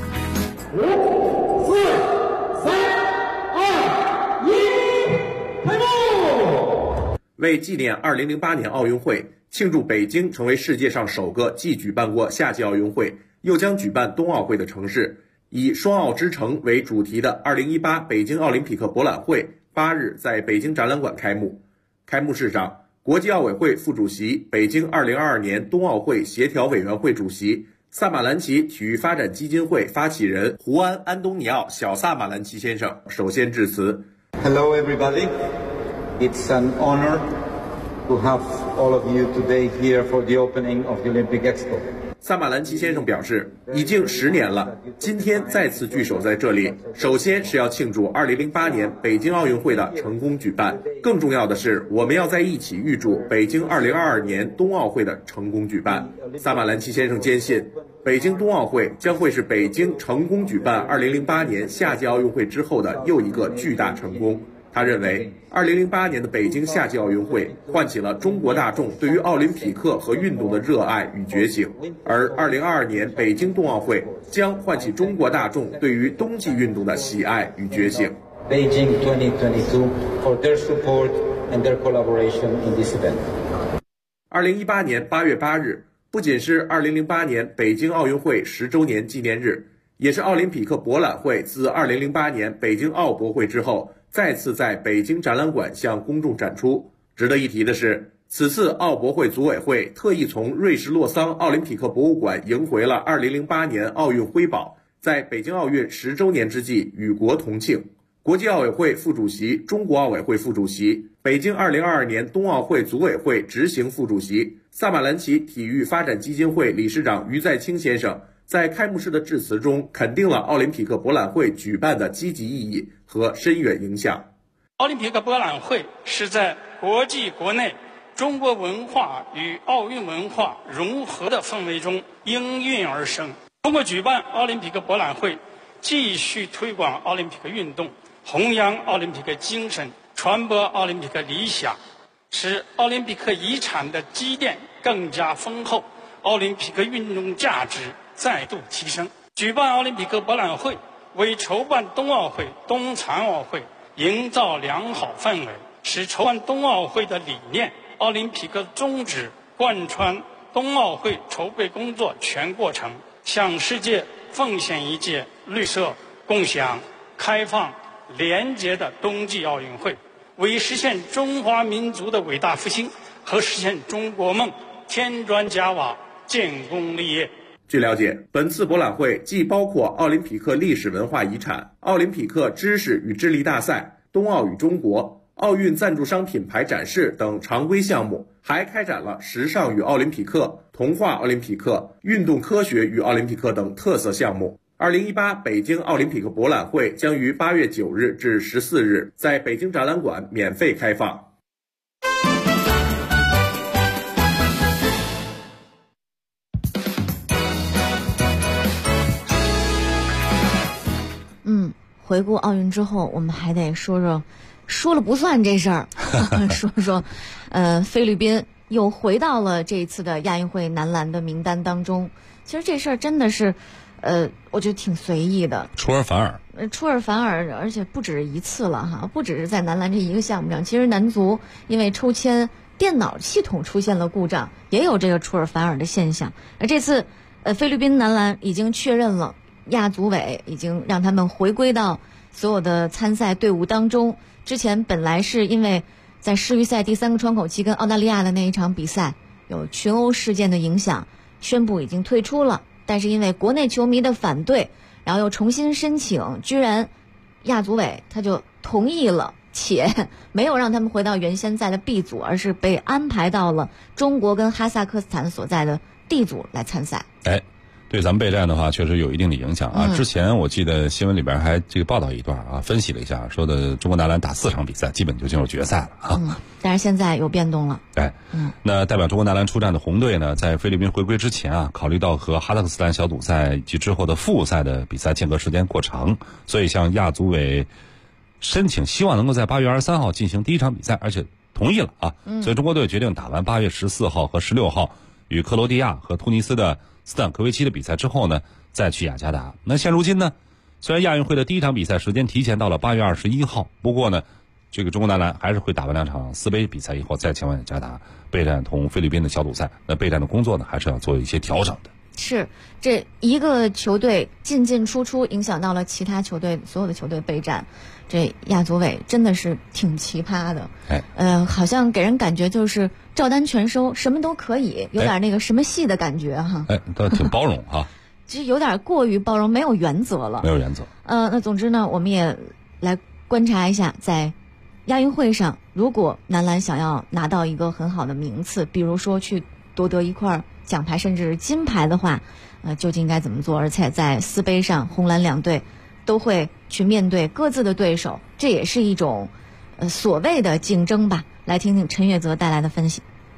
5、4、3、2、1，开幕！ 为纪念2008年奥运会，庆祝北京成为世界上首个既举办过夏季奥运会又将举办冬奥会的城市，以双奥之城为主题的2018北京奥林匹克博览会8日在北京展览馆开幕。开幕式上，国际奥委会副主席、北京2022年冬奥会协调委员会主席、萨马兰奇体育发展基金会发起人胡安·安东尼奥·小萨马兰奇先生首先致辞。 Hello everybody, it's an honor to have all of you today here for the opening of the Olympic Expo. 萨马兰奇先生表示，已经10年了，今天再次聚首在这里，首先是要庆祝2008年北京奥运会的成功举办，更重要的是，我们要在一起预祝北京2022年冬奥会的成功举办。萨马兰奇先生坚信，北京冬奥会将会是北京成功举办2008年夏季奥运会之后的又一个巨大成功。他认为，2008年的北京夏季奥运会唤起了中国大众对于奥林匹克和运动的热爱与觉醒，而2022年北京冬奥会将唤起中国大众对于冬季运动的喜爱与觉醒。 Beijing 2022 for their support and their collaboration in this event. 2018年8月8日，不仅是2008年北京奥运会10周年纪念日，也是奥林匹克博览会自2008年北京奥博会之后，再次在北京展览馆向公众展出。值得一提的是，此次奥博会组委会特意从瑞士洛桑奥林匹克博物馆迎回了2008年奥运徽宝，在北京奥运10周年之际与国同庆。国际奥委会副主席、中国奥委会副主席、北京2022年冬奥会组委会执行副主席、萨马兰奇体育发展基金会理事长于在清先生在开幕式的致辞中肯定了奥林匹克博览会举办的积极意义和深远影响。 奥林匹克博览会是在国际国内中国文化与奥运文化融合的氛围中应运而生。通过举办奥林匹克博览会，继续推广奥林匹克运动，弘扬奥林匹克精神，传播奥林匹克理想，使奥林匹克遗产的积淀更加丰厚，奥林匹克运动价值再度提升。举办奥林匹克博览会，为筹办冬奥会、冬残奥会营造良好氛围，使筹办冬奥会的理念、奥林匹克宗旨贯穿冬奥会筹备工作全过程，向世界奉献一届绿色、共享、开放、廉洁的冬季奥运会，为实现中华民族的伟大复兴和实现中国梦添砖加瓦、建功立业。 据了解，本次博览会既包括奥林匹克历史文化遗产、奥林匹克知识与智力大赛、冬奥与中国、奥运赞助商品牌展示等常规项目，还开展了时尚与奥林匹克、童话奥林匹克、运动科学与奥林匹克等特色项目。2018北京奥林匹克博览会将于8月9日至14日在北京展览馆免费开放。 回顾奥运之后，我们还得说了不算这事儿，说菲律宾又回到了这一次的亚运会男篮的名单当中。其实这事儿真的是，我觉得挺随意的， 出尔反尔， 而且不止一次了哈，不只是在男篮这一个项目上，其实男足因为抽签电脑系统出现了故障，也有这个出尔反尔的现象。而这次，菲律宾男篮已经确认了。亚组委已经让他们回归到所有的参赛队伍当中。之前本来是因为在世预赛第3个窗口期跟澳大利亚的那一场比赛有群殴事件的影响，宣布已经退出了。但是因为国内球迷的反对，然后又重新申请，居然亚组委他就同意了，且没有让他们回到原先在的 B 组，而是被安排到了中国跟哈萨克斯坦所在的 D 组来参赛。 对咱们备战的话，确实有一定的影响啊。之前我记得新闻里边还这个报道一段啊，分析了一下，说的中国男篮打4场比赛，基本就进入决赛了啊。 但是现在有变动了。 那代表中国男篮出战的红队呢，在菲律宾回归之前啊，考虑到和哈萨克斯坦小组赛以及之后的复赛的比赛间隔时间过长，所以向亚组委申请，希望能够在8月23号进行第一场比赛，而且同意了啊。所以中国队决定打完8月14号和16号与克罗地亚和突尼斯的斯坦科维奇的比赛之后呢，再去雅加达。那现如今呢，虽然亚运会的第一场比赛时间提前到了8月21号，不过呢，这个中国男篮还是会打完2场4杯比赛以后再前往雅加达备战同菲律宾的小组赛。那备战的工作呢，还是要做一些调整的。 是，这一个球队进进出出，影响到了其他球队所有的球队备战。这亚组委真的是挺奇葩的，好像给人感觉就是照单全收，什么都可以，有点那个什么系的感觉哈。 倒挺包容哈。 其实有点过于包容，没有原则了。 没有原则。 那总之呢，我们也来观察一下，在亚运会上如果男篮想要拿到一个很好的名次，比如说去夺得一块奖牌甚至是金牌的话，究竟该怎么做？而且在四杯上，红蓝两队都会去面对各自的对手，这也是一种所谓的竞争吧。来听听陈月泽带来的分析。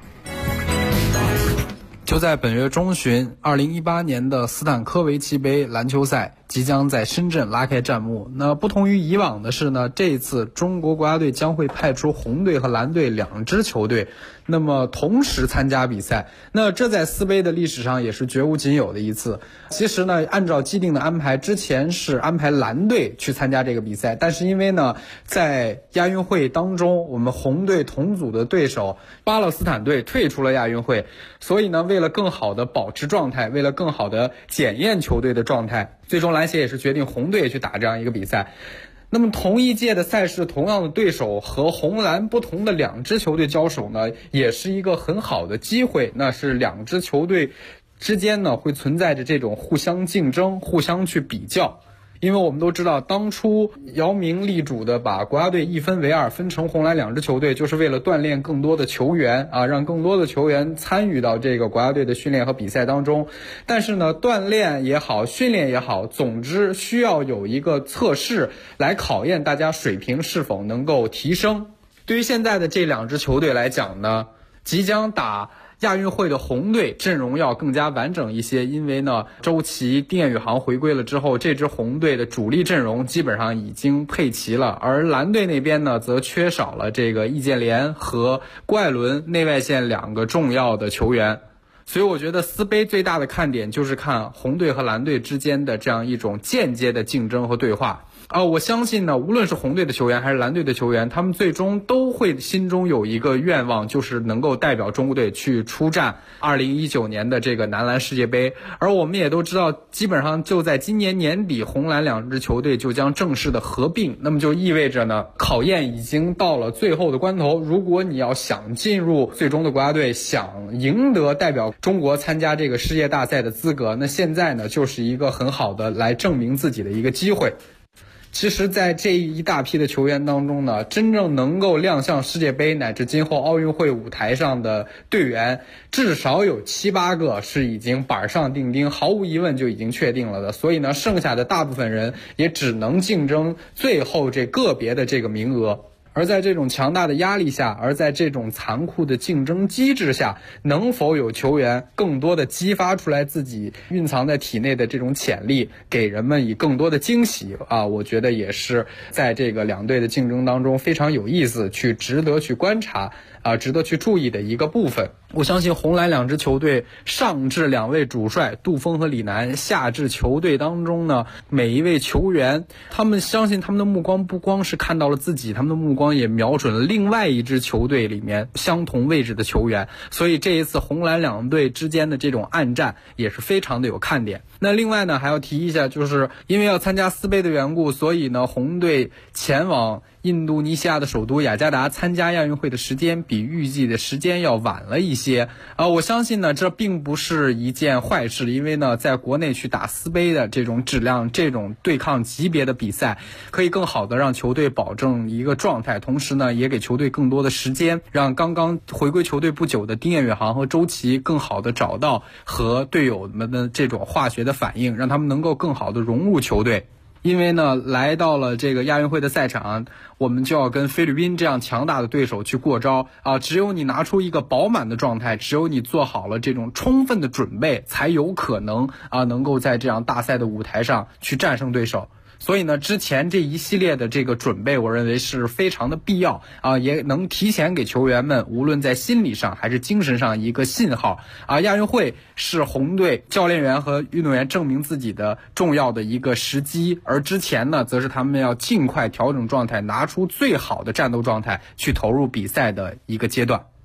就在本月中旬，2018年的斯坦科维奇杯篮球赛即将在深圳拉开战幕。那不同于以往的是呢，这一次中国国家队将会派出红队和蓝队2支球队，那么同时参加比赛。那这在四杯的历史上也是绝无仅有的一次。其实呢，按照既定的安排，之前是安排蓝队去参加这个比赛，但是因为呢，在亚运会当中，我们红队同组的对手巴勒斯坦队退出了亚运会，所以呢，为了更好的保持状态，为了更好的检验球队的状态，最终篮协也是决定红队去打这样一个比赛。那么同一届的赛事，同样的对手和红蓝不同的2支球队交手呢，也是一个很好的机会。那是2支球队之间呢，会存在着这种互相竞争、互相去比较。因为我们都知道，当初姚明力主的把国家队一分为2，分成红蓝2支球队，就是为了锻炼更多的球员啊，让更多的球员参与到这个国家队的训练和比赛当中。但是呢，锻炼也好，训练也好，总之需要有一个测试来考验大家水平是否能够提升。对于现在的这2支球队来讲呢，即将打亚运会的红队阵容要更加完整一些，因为呢，周琦、丁彦雨航回归了之后，这支红队的主力阵容基本上已经配齐了，而蓝队那边呢，则缺少了这个易建联和郭艾伦内外线2个重要的球员。所以我觉得四杯最大的看点就是看红队和蓝队之间的这样一种间接的竞争和对话。我相信呢，无论是红队的球员还是蓝队的球员，他们最终都会心中有一个愿望，就是能够代表中国队去出战2019年的这个男篮世界杯。而我们也都知道，基本上就在今年年底，红蓝2支球队就将正式的合并，那么就意味着呢，考验已经到了最后的关头。如果你要想进入最终的国家队，想赢得代表中国参加这个世界大赛的资格，那现在呢，就是一个很好的来证明自己的一个机会。其实在这一大批的球员当中呢，真正能够亮相世界杯乃至今后奥运会舞台上的队员，至少有7、8个是已经板上钉钉，毫无疑问就已经确定了的。所以呢，剩下的大部分人也只能竞争最后这个别的这个名额。而在这种强大的压力下，而在这种残酷的竞争机制下，能否有球员更多的激发出来自己蕴藏在体内的这种潜力，给人们以更多的惊喜我觉得也是在这个2队的竞争当中非常有意思，值得去观察值得去注意的一个部分。我相信红蓝2支球队上至2位主帅杜锋和李楠，下至球队当中呢每一位球员，他们相信他们的目光不光是看到了自己，他们的目光也瞄准了另外一支球队里面相同位置的球员。所以这一次红蓝2队之间的这种暗战也是非常的有看点。那另外呢，还要提一下，就是因为要参加四杯的缘故，所以呢，红队前往印度尼西亚的首都雅加达参加亚运会的时间比预计的时间要晚了一些我相信呢，这并不是一件坏事，因为呢，在国内去打四杯的这种质量、这种对抗级别的比赛，可以更好的让球队保证一个状态，同时呢，也给球队更多的时间，让刚刚回归球队不久的丁彦雨航和周琦更好的找到和队友们的这种化学的反应，让他们能够更好的融入球队。因为呢，来到了这个亚运会的赛场，我们就要跟菲律宾这样强大的对手去过招只有你拿出一个饱满的状态，只有你做好了这种充分的准备，才有可能能够在这样大赛的舞台上去战胜对手。所以呢，之前这一系列的这个准备，我认为是非常的必要也能提前给球员们无论在心理上还是精神上一个信号亚运会是红队教练员和运动员证明自己的重要的一个时机，而之前呢，则是他们要尽快调整状态，拿出最好的战斗状态去投入比赛的一个阶段。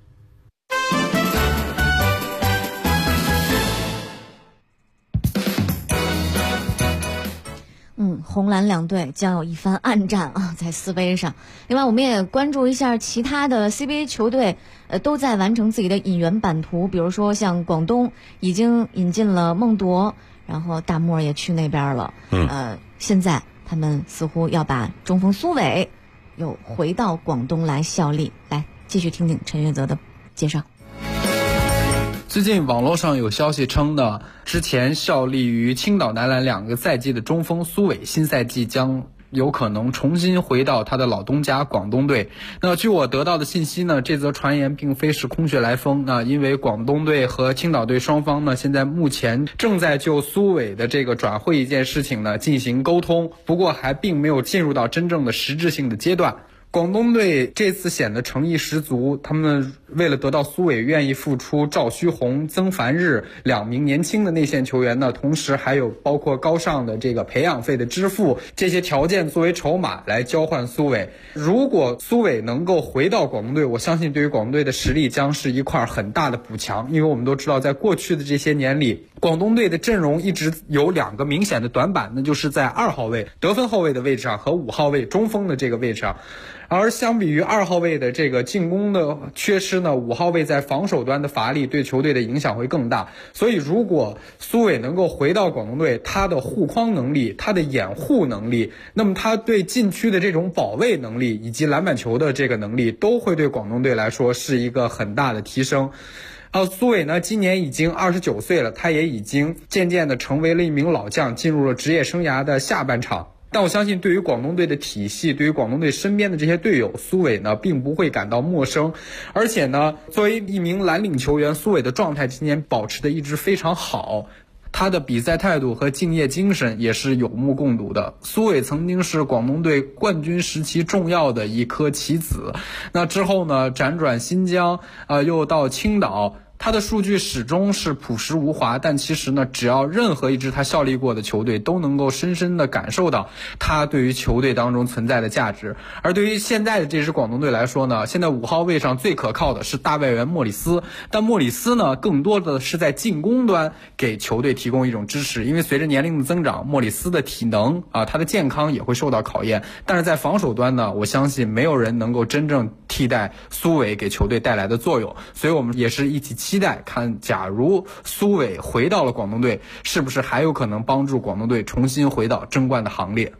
红蓝2队将有一番暗战在四杯上。另外，我们也关注一下其他的 CBA 球队，都在完成自己的引援版图。比如说，像广东已经引进了孟铎，然后大漠也去那边了。现在他们似乎要把中锋苏伟又回到广东来效力。来，继续听听陈月泽的介绍。 最近网络上有消息称呢，之前效力于青岛男篮2个赛季的中锋苏伟，新赛季将有可能重新回到他的老东家广东队。那据我得到的信息呢，这则传言并非是空穴来风。那因为广东队和青岛队双方呢，现在目前正在就苏伟的这个转会一件事情呢进行沟通，不过还并没有进入到真正的实质性的阶段。广东队这次显得诚意十足，他们为了得到苏伟，愿意付出赵旭宏、曾凡日2名年轻的内线球员呢，同时还有包括高尚的这个培养费的支付，这些条件作为筹码来交换苏伟。如果苏伟能够回到广东队，我相信对于广东队的实力将是一块很大的补强，因为我们都知道在过去的这些年里，广东队的阵容一直有2个明显的短板，那就是在2号位得分后卫的位置上和5号位中锋的这个位置上。而相比于2号位的这个进攻的缺失呢，5号位在防守端的乏力对球队的影响会更大。所以如果苏伟能够回到广东队，他的护框能力、他的掩护能力，那么他对禁区的这种保卫能力以及篮板球的这个能力，都会对广东队来说是一个很大的提升。苏伟呢，今年已经29岁了，他也已经渐渐的成为了一名老将，进入了职业生涯的下半场。但我相信对于广东队的体系，对于广东队身边的这些队友，苏伟呢并不会感到陌生。而且呢，作为一名蓝领球员，苏伟的状态今年保持的一直非常好，他的比赛态度和敬业精神也是有目共睹的。苏伟曾经是广东队冠军时期重要的一颗棋子，那之后呢辗转新疆，又到青岛，他的数据始终是朴实无华，但其实呢，只要任何一支他效力过的球队都能够深深的感受到他对于球队当中存在的价值。而对于现在的这支广东队来说呢，现在5号位上最可靠的是大外援莫里斯，但莫里斯呢，更多的是在进攻端给球队提供一种支持，因为随着年龄的增长，莫里斯的体能他的健康也会受到考验。但是在防守端呢，我相信没有人能够真正替代苏伟给球队带来的作用，所以我们也是一起期待看，假如苏伟回到了广东队，是不是还有可能帮助广东队重新回到争冠的行列。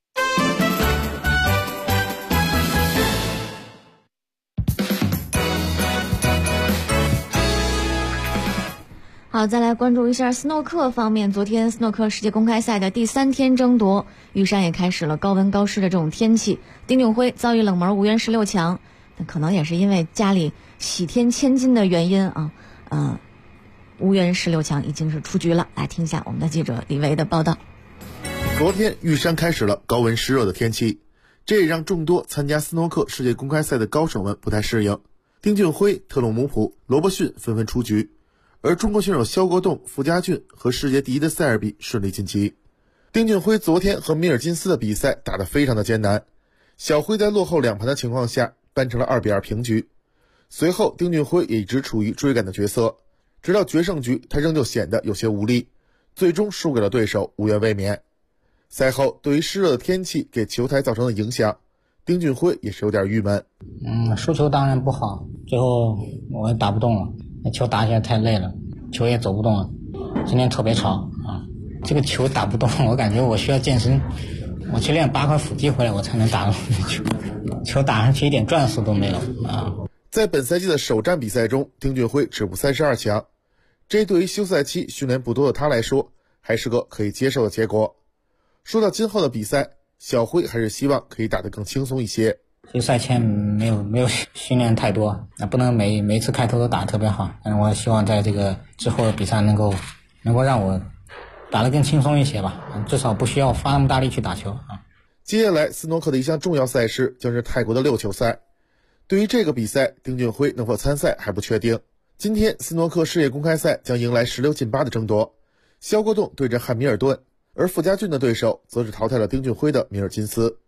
好，再来关注一下斯诺克方面。昨天斯诺克世界公开赛的第3天争夺，玉山也开始了高温高湿的这种天气，丁俊晖遭遇冷门无缘16强，但可能也是因为家里喜添千金的原因无缘16强已经是出局了。来听一下我们的记者李维的报道。 昨天玉山开始了高温湿热的天气，这也让众多参加斯诺克世界公开赛的高手们不太适应。丁俊晖、特鲁姆普、罗伯逊纷纷出局，而中国选手肖国栋、傅家俊和世界第一的塞尔比顺利晋级。丁俊晖昨天和米尔金斯的比赛打得非常的艰难，小辉在落后2盘的情况下扳成了2-2平局。随后丁俊晖也一直处于追赶的角色，直到决胜局他仍旧显得有些无力，最终输给了对手，无缘卫冕。赛后对于湿热的天气给球台造成的影响，丁俊晖也是有点郁闷。 输球当然不好，最后我也打不动了，那球打起来太累了，球也走不动了。今天特别吵这个球打不动，我感觉我需要健身，我去练8块腹肌回来我才能打动球，球打上去一点转速都没有在本赛季的首战比赛中，丁俊晖止步32强，这对于休赛期训练不多的他来说还是个可以接受的结果。说到今后的比赛，小辉还是希望可以打得更轻松一些。 休赛前没有训练太多，不能每次开头都打得特别好，但是我希望在这个之后的比赛能够让我打得更轻松一些吧，至少不需要发那么大力去打球接下来斯诺克的一项重要赛事将是泰国的6球赛，对于这个比赛，丁俊晖能否参赛还不确定。今天斯诺克世界公开赛将迎来16进8的争夺，肖国栋对阵汉密尔顿，而傅家俊的对手则是淘汰了丁俊晖的米尔金斯。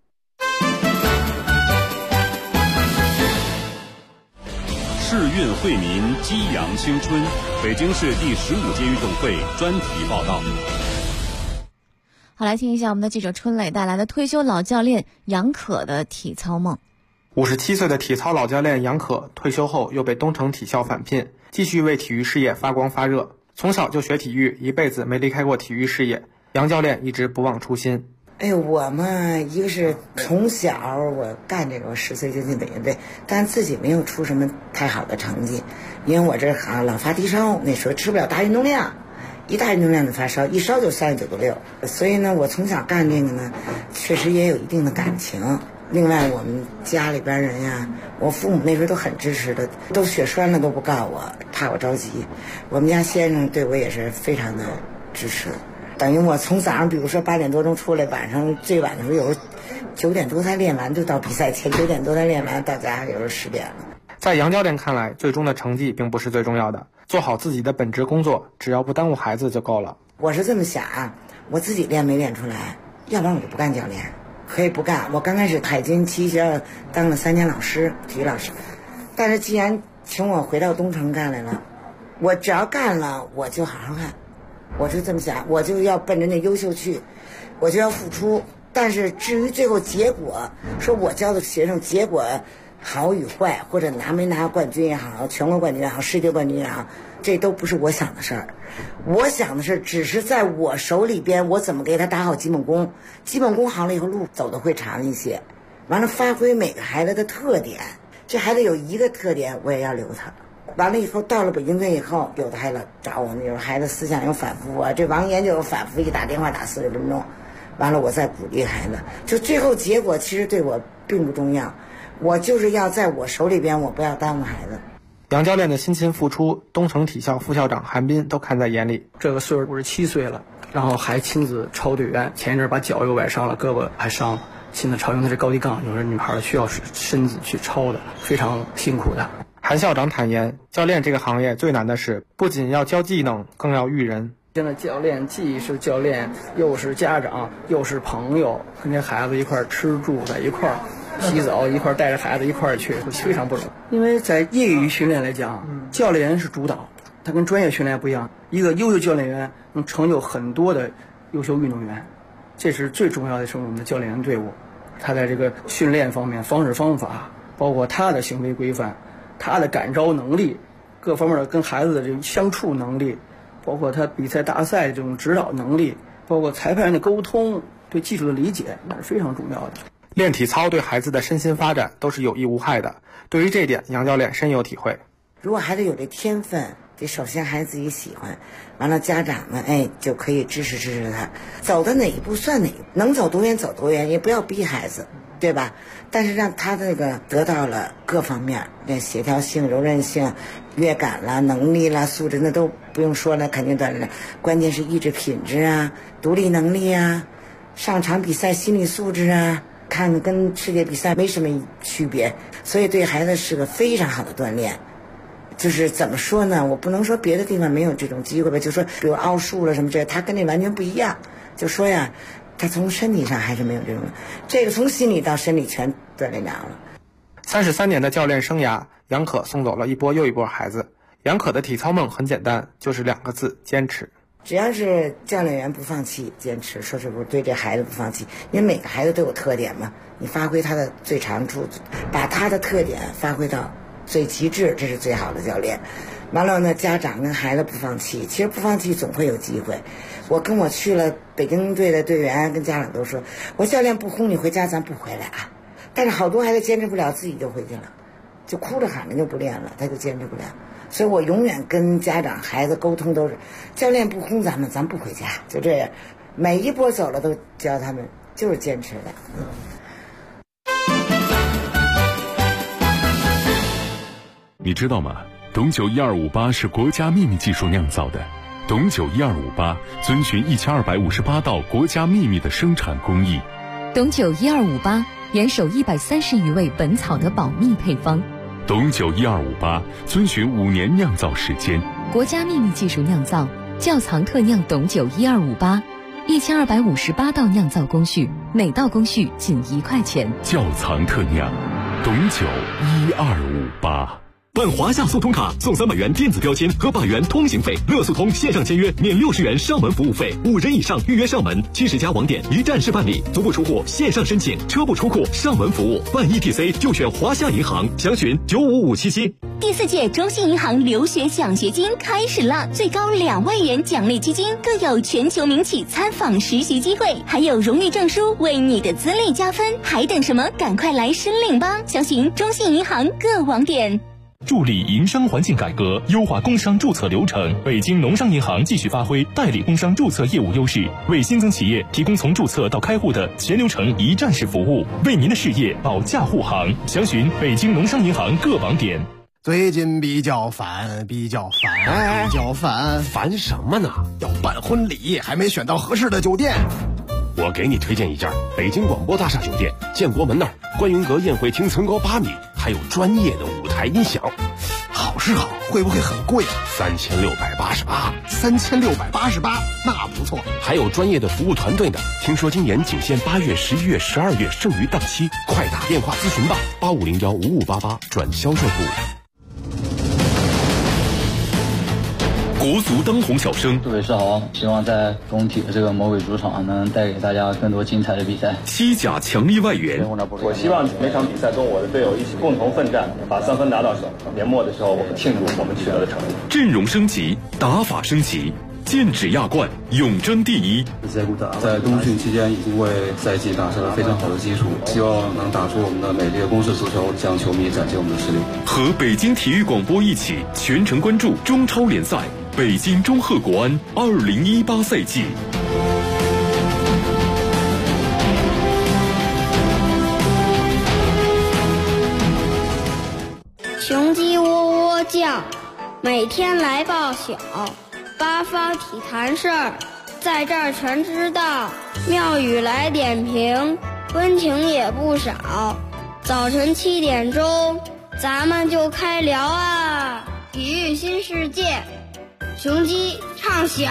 世运惠民，激扬青春。北京市第15届运动会专题报道。 好，来听一下我们的记者春磊带来的退休老教练杨可的体操梦。 57岁的体操老教练杨可退休后又被东城体校返聘，继续为体育事业发光发热。从小就学体育，一辈子没离开过体育事业，杨教练一直不忘初心。 哎，我嘛，一个是从小我干这个，我10岁就进北京队，但自己没有出什么太好的成绩，因为我这老发低烧，那时候吃不了大运动量，一大运动量就发烧，一烧就39度6，所以呢，我从小干这个呢，确实也有一定的感情。另外，我们家里边人呀，我父母那时候都很支持的，都血栓了都不告我，怕我着急。我们家先生对我也是非常的支持。等于我从早上，比如说8点多钟出来，晚上最晚的时候有时候9点多才练完，就到比赛前9点多才练完，到家有时候10点了。 在杨教练看来，最终的成绩并不是最重要的，做好自己的本职工作，只要不耽误孩子就够了。 我是这么想啊，我自己练没练出来，要不然我就不干教练，可以不干。我刚开始海军体育学校当了3年老师，体育老师，但是既然请我回到东城干来了，我只要干了，我就好好干。我就这么想，我就要奔着那优秀去，我就要付出。但是至于最后结果，说我教的学生结果好与坏，或者拿没拿冠军也好，全国冠军也好，世界冠军也好，这都不是我想的事儿。我想的是，只是在我手里边，我怎么给他打好基本功，基本功好了以后，路走得会长一些。完了，发挥每个孩子的特点，这孩子有一个特点，我也要留他。完了以后，到了北京队以后，有的孩子找我们，有的孩子思想有反复啊，这王岩就有反复，一打电话打40分钟，完了我再鼓励孩子，就最后结果其实对我并不重要，我就是要在我手里边，我不要耽误孩子。 杨教练的辛勤付出，东城体校副校长韩斌都看在眼里。 这个岁数57岁了，然后还亲自超队员，前一阵把脚又崴伤了，胳膊还伤了，亲自超，因为他是高低杠，有时女孩需要身子去超的，非常辛苦的。 韩校长坦言，教练这个行业最难的是，不仅要教技能，更要育人。 现在教练既是教练，又是家长，又是朋友，跟这孩子一块吃住在一块儿，洗澡一块带着孩子一块去，非常不容易。因为在业余训练来讲，教练员是主导，他跟专业训练不一样。一个优秀教练员能成就很多的优秀运动员，这是最重要的，是我们的教练员队伍。他在这个训练方面，方式方法，包括他的行为规范，他的感召能力，各方面的跟孩子的这种相处能力，包括他比赛大赛这种指导能力，包括裁判的沟通，对技术的理解，那是非常重要的。 练体操对孩子的身心发展都是有益无害的，对于这一点，杨教练深有体会。 如果孩子有这天分，得首先孩子自己喜欢，完了家长呢，就可以支持他，走的哪一步算哪一步，能走多远走多远，也不要逼孩子，对吧？但是让他这个得到了各方面，那协调性、柔韧性、乐感啦、能力啦、素质那都不用说了，肯定锻炼了。关键是意志品质啊、独立能力啊、上场比赛心理素质啊，看看跟世界比赛没什么区别，所以对孩子是个非常好的锻炼。就是怎么说呢，我不能说别的地方没有这种机会吧，就说比如奥数了什么这，他跟这完全不一样。就说呀，他从身体上还是没有这种，这个从心理到身体全锻炼着了。 33年的教练生涯，杨可送走了一波又一波孩子。杨可的体操梦很简单，就是2个字：坚持。 只要是教练员不放弃，坚持，说是不是对这孩子不放弃，因为每个孩子都有特点嘛，你发挥他的最长处，把他的特点发挥到最极致，这是最好的教练。完了呢，家长跟孩子不放弃，其实不放弃总会有机会。我跟我去了北京队的队员跟家长都说，我教练不轰你回家，咱不回来啊。但是好多孩子坚持不了，自己就回去了，就哭着喊着就不练了，他就坚持不了。所以我永远跟家长孩子沟通都是，教练不轰咱们不回家，就这样。每一波走了都教他们，就是坚持的。 你知道吗？董酒1258是国家秘密技术酿造的。董酒1258遵循1258道国家秘密的生产工艺。 董酒1258严守130余味本草的保密配方。 董酒1258遵循5年酿造时间。 国家秘密技术酿造，窖藏特酿董酒1258，1258道酿造工序，每道工序仅1块钱。 窖藏特酿，董酒1258。 办华夏速通卡送300元电子标签和100元通行费，乐速通线上签约免60元上门服务费，5人以上预约上门，70家网点一站式办理，足不出户线上申请，车不出库上门服务，办 ETC 就选华夏银行，详询95577。 第4届中信银行留学奖学金开始了，最高2万元奖励基金，各有全球名企参访实习机会，还有荣誉证书为你的资历加分，还等什么？赶快来申领吧！详询中信银行各网点。 助力营商环境改革，优化工商注册流程。北京农商银行继续发挥代理工商注册业务优势，为新增企业提供从注册到开户的全流程一站式服务，为您的事业保驾护航。详询北京农商银行各网点。 最近比较烦，烦什么呢？要办婚礼，还没选到合适的酒店。 我给你推荐一家北京广播大厦酒店，建国门那儿，观云阁宴会厅层高8米，还有专业的舞台音响。 好是好，会不会很贵 ？3688。 3688，那不错。 还有专业的服务团队呢。听说今年仅限8月、11月、12月剩余档期，快打电话咨询吧，85015588转销售部。国足当红小生， 各位是好，希望在工体的这个魔鬼主场能带给大家更多精彩的比赛。 西甲强力外援， 我希望每场比赛跟我的队友一起共同奋战，把3分拿到手。年末的时候，我们庆祝我们取得的成绩。 阵容升级，打法升级，剑指亚冠，永争第一。 在冬训期间已经为赛季打下了非常好的基础，希望能打出我们的美丽的攻势足球，向球迷展现我们的实力。 和北京体育广播一起全程关注中超联赛。北京中赫国安2018赛季。 雄鸡喔喔叫，每天来报晓，八方体坛事儿，在这儿全知道。庙宇来点评，温情也不少。早晨7点钟，咱们就开聊啊！体育新世界。雄鸡唱响。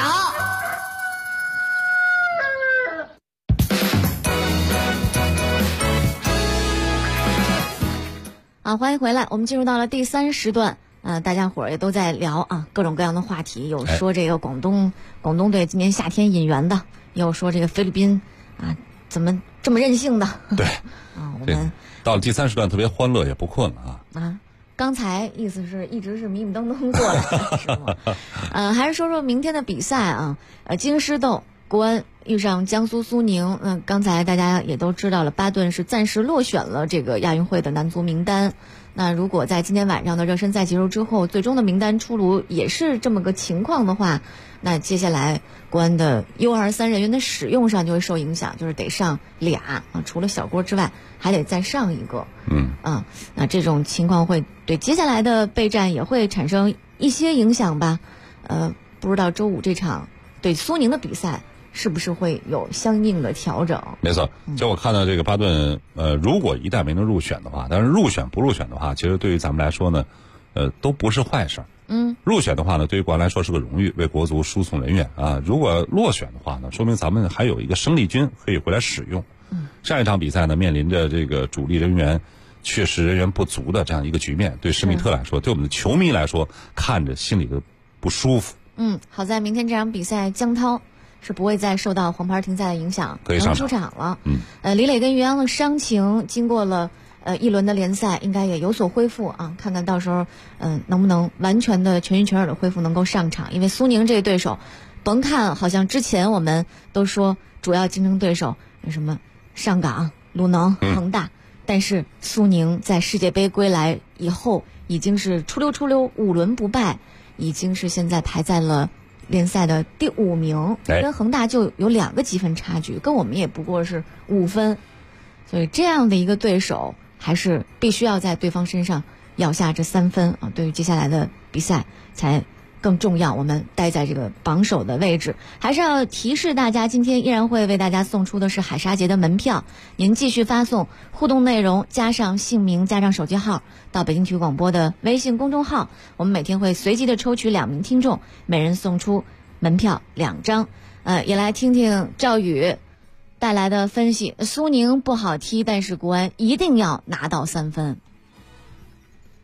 欢迎回来，我们进入到了第3时段。大家伙儿也都在聊啊，各种各样的话题，有说这个广东队今年夏天引援的，也有说这个菲律宾啊怎么这么任性的。 对我们到了第3时段特别欢乐，也不困了啊。 刚才意思是一直是迷迷瞪瞪过来，是吗？还是说说明天的比赛啊？京师斗国安遇上江苏苏宁。刚才大家也都知道了，巴顿是暂时落选了这个亚运会的男足名单。那如果在今天晚上的热身赛结束之后，最终的名单出炉也是这么个情况的话，那接下来国安的 U23 人员的使用上就会受影响，就是得上俩除了小郭之外还得再上一个。那这种情况会对接下来的备战也会产生一些影响吧。不知道周五这场对苏宁的比赛是不是会有相应的调整？ 没错，就我看到这个巴顿，如果一旦没能入选的话，但是入选不入选的话，其实对于咱们来说呢，都不是坏事。入选的话呢，对于国安来说是个荣誉，为国足输送人员啊。如果落选的话呢，说明咱们还有一个生力军可以回来使用。上一场比赛呢，面临着这个主力人员确实人员不足的这样一个局面，对施密特来说，对我们的球迷来说，看着心里的不舒服。 好在明天这场比赛，江涛是不会再受到黄牌停赛的影响， 可以上出场了。李磊跟袁洋的伤情经过了一轮的联赛，应该也有所恢复啊，看看到时候能不能完全的全心全意的恢复，能够上场。因为苏宁这个对手，甭看好像之前我们都说主要竞争对手什么上港、鲁能、恒大，但是苏宁在世界杯归来以后，已经是出溜5轮不败，已经是现在排在了联赛的第5名，跟恒大就有2个积分差距，跟我们也不过是5分，所以这样的一个对手还是必须要在对方身上咬下这3分啊，对于接下来的比赛才更重要。我们待在这个榜首的位置，还是要提示大家，今天依然会为大家送出的是海沙节的门票，您继续发送互动内容加上姓名加上手机号到北京体育广播的微信公众号，我们每天会随机的抽取2名听众，每人送出门票2张。也来听听赵宇带来的分析。苏宁不好踢，但是国安一定要拿到3分。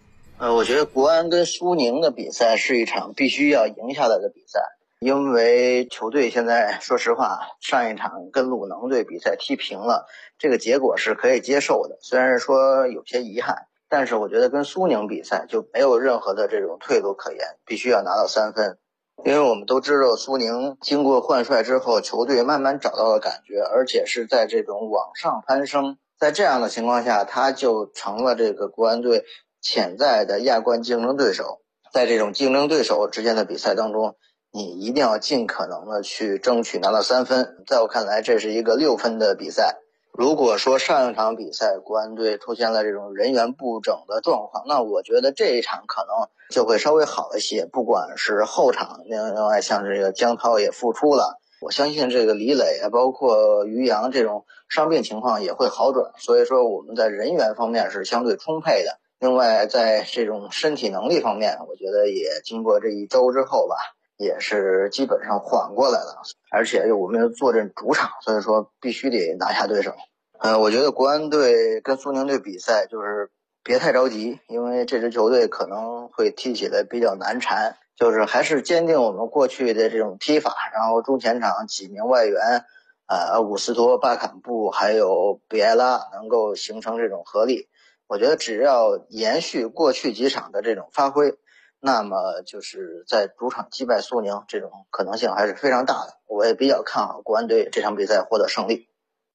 我觉得国安跟苏宁的比赛是一场必须要赢下来的比赛，因为球队现在说实话，上一场跟鲁能队比赛踢平了，这个结果是可以接受的，虽然是说有些遗憾，但是我觉得跟苏宁比赛就没有任何的这种退路可言，必须要拿到3分。因为我们都知道苏宁经过换帅之后，球队慢慢找到了感觉，而且是在这种往上攀升，在这样的情况下，他就成了这个国安队潜在的亚冠竞争对手。在这种竞争对手之间的比赛当中，你一定要尽可能的去争取拿到3分。在我看来，这是一个6分的比赛。如果说上一场比赛国安队出现了这种人员不整的状况，那我觉得这一场可能就会稍微好一些。不管是后场，另外像这个江涛也复出了，我相信这个李磊包括于洋这种伤病情况也会好转，所以说我们在人员方面是相对充沛的。另外在这种身体能力方面，我觉得也经过这一周之后吧，也是基本上缓过来了，而且我们又坐镇主场，所以说必须得拿下对手。我觉得国安队跟苏宁队比赛就是别太着急，因为这支球队可能会踢起来比较难缠，就是还是坚定我们过去的这种踢法，然后中前场几名外援伍斯托、巴坎布还有比埃拉能够形成这种合力。我觉得只要延续过去几场的这种发挥，那么就是在主场击败苏宁这种可能性还是非常大的。我也比较看好国安队这场比赛获得胜利。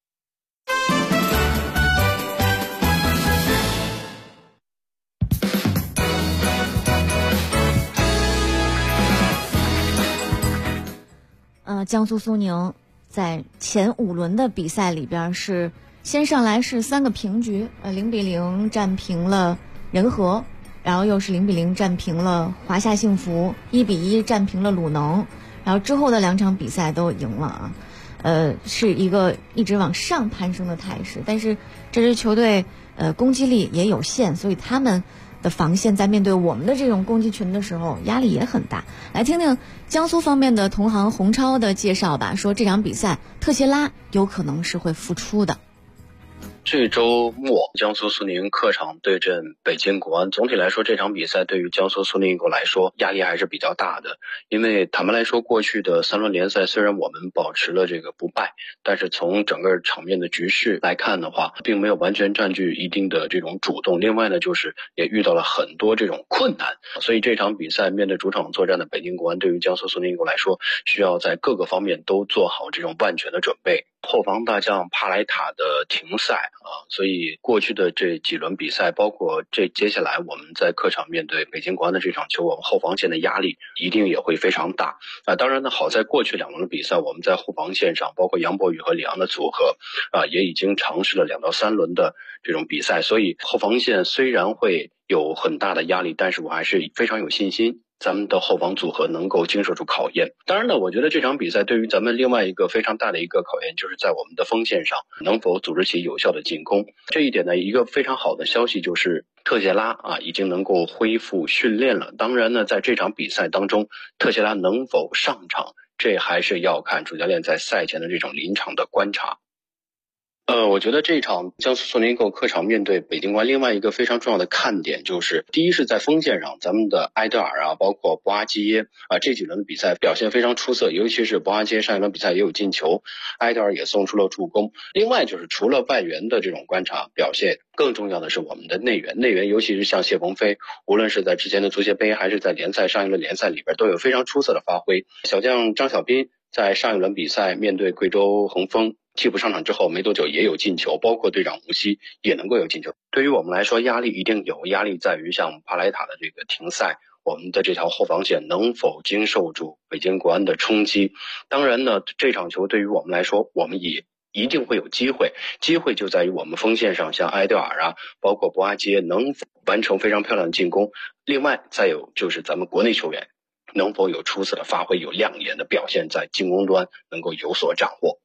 江苏苏宁在前5轮的比赛里边是先上来是3个平局，0-0战平了仁和，然后又是0-0战平了华夏幸福，1-1战平了鲁能，然后之后的2场比赛都赢了是一个一直往上攀升的态势。但是这支球队攻击力也有限，所以他们的防线在面对我们的这种攻击群的时候压力也很大。来听听江苏方面的同行洪超的介绍吧，说这场比赛特谢拉有可能是会复出的。 这周末江苏苏宁客场对阵北京国安，总体来说这场比赛对于江苏苏宁来说压力还是比较大的，因为坦白来说过去的3轮联赛虽然我们保持了这个不败，但是从整个场面的局势来看的话，并没有完全占据一定的这种主动，另外呢就是也遇到了很多这种困难，所以这场比赛面对主场作战的北京国安，对于江苏苏宁来说需要在各个方面都做好这种万全的准备。后防大将帕莱塔的停赛所以过去的这几轮比赛，包括接下来我们在客场面对北京国安的这场球，我们后防线的压力一定也会非常大当然呢，好在过去2轮的比赛，我们在后防线上，包括杨博宇和李昂的组合也已经尝试了2到3轮的这种比赛，所以后防线虽然会有很大的压力，但是我还是非常有信心咱们的后防组合能够经受住考验。当然呢，我觉得这场比赛对于咱们另外一个非常大的一个考验，就是在我们的锋线上能否组织起有效的进攻。这一点呢，一个非常好的消息就是特谢拉已经能够恢复训练了。当然呢，在这场比赛当中，特谢拉能否上场，这还是要看主教练在赛前的这种临场的观察。我觉得这场江苏苏宁客场面对北京国安，另外一个非常重要的看点就是，第一是在锋线上，咱们的埃德尔包括博阿基耶这几轮的比赛表现非常出色，尤其是博阿基耶上一轮比赛也有进球，埃德尔也送出了助攻。另外就是除了外援的这种观察表现，更重要的是我们的内援，尤其是像谢鹏飞，无论是在之前的足协杯还是在联赛上一轮联赛里边都有非常出色的发挥。小将张小彬在上一轮比赛面对贵州恒丰替补上场之后没多久也有进球，包括队长吴曦也能够有进球。对于我们来说压力一定有，压力在于像帕莱塔的这个停赛，我们的这条后防线能否经受住北京国安的冲击。当然呢，这场球对于我们来说，我们也一定会有机会就在于我们锋线上像埃德尔包括博阿基耶能否完成非常漂亮的进攻，另外再有就是咱们国内球员能否有出色的发挥，有亮眼的表现，在进攻端能够有所斩获。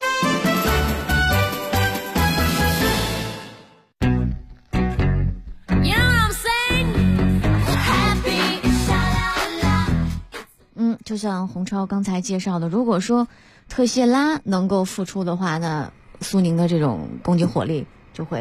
就像洪超刚才介绍的，如果说特谢拉能够复出的话，那苏宁的这种攻击火力就会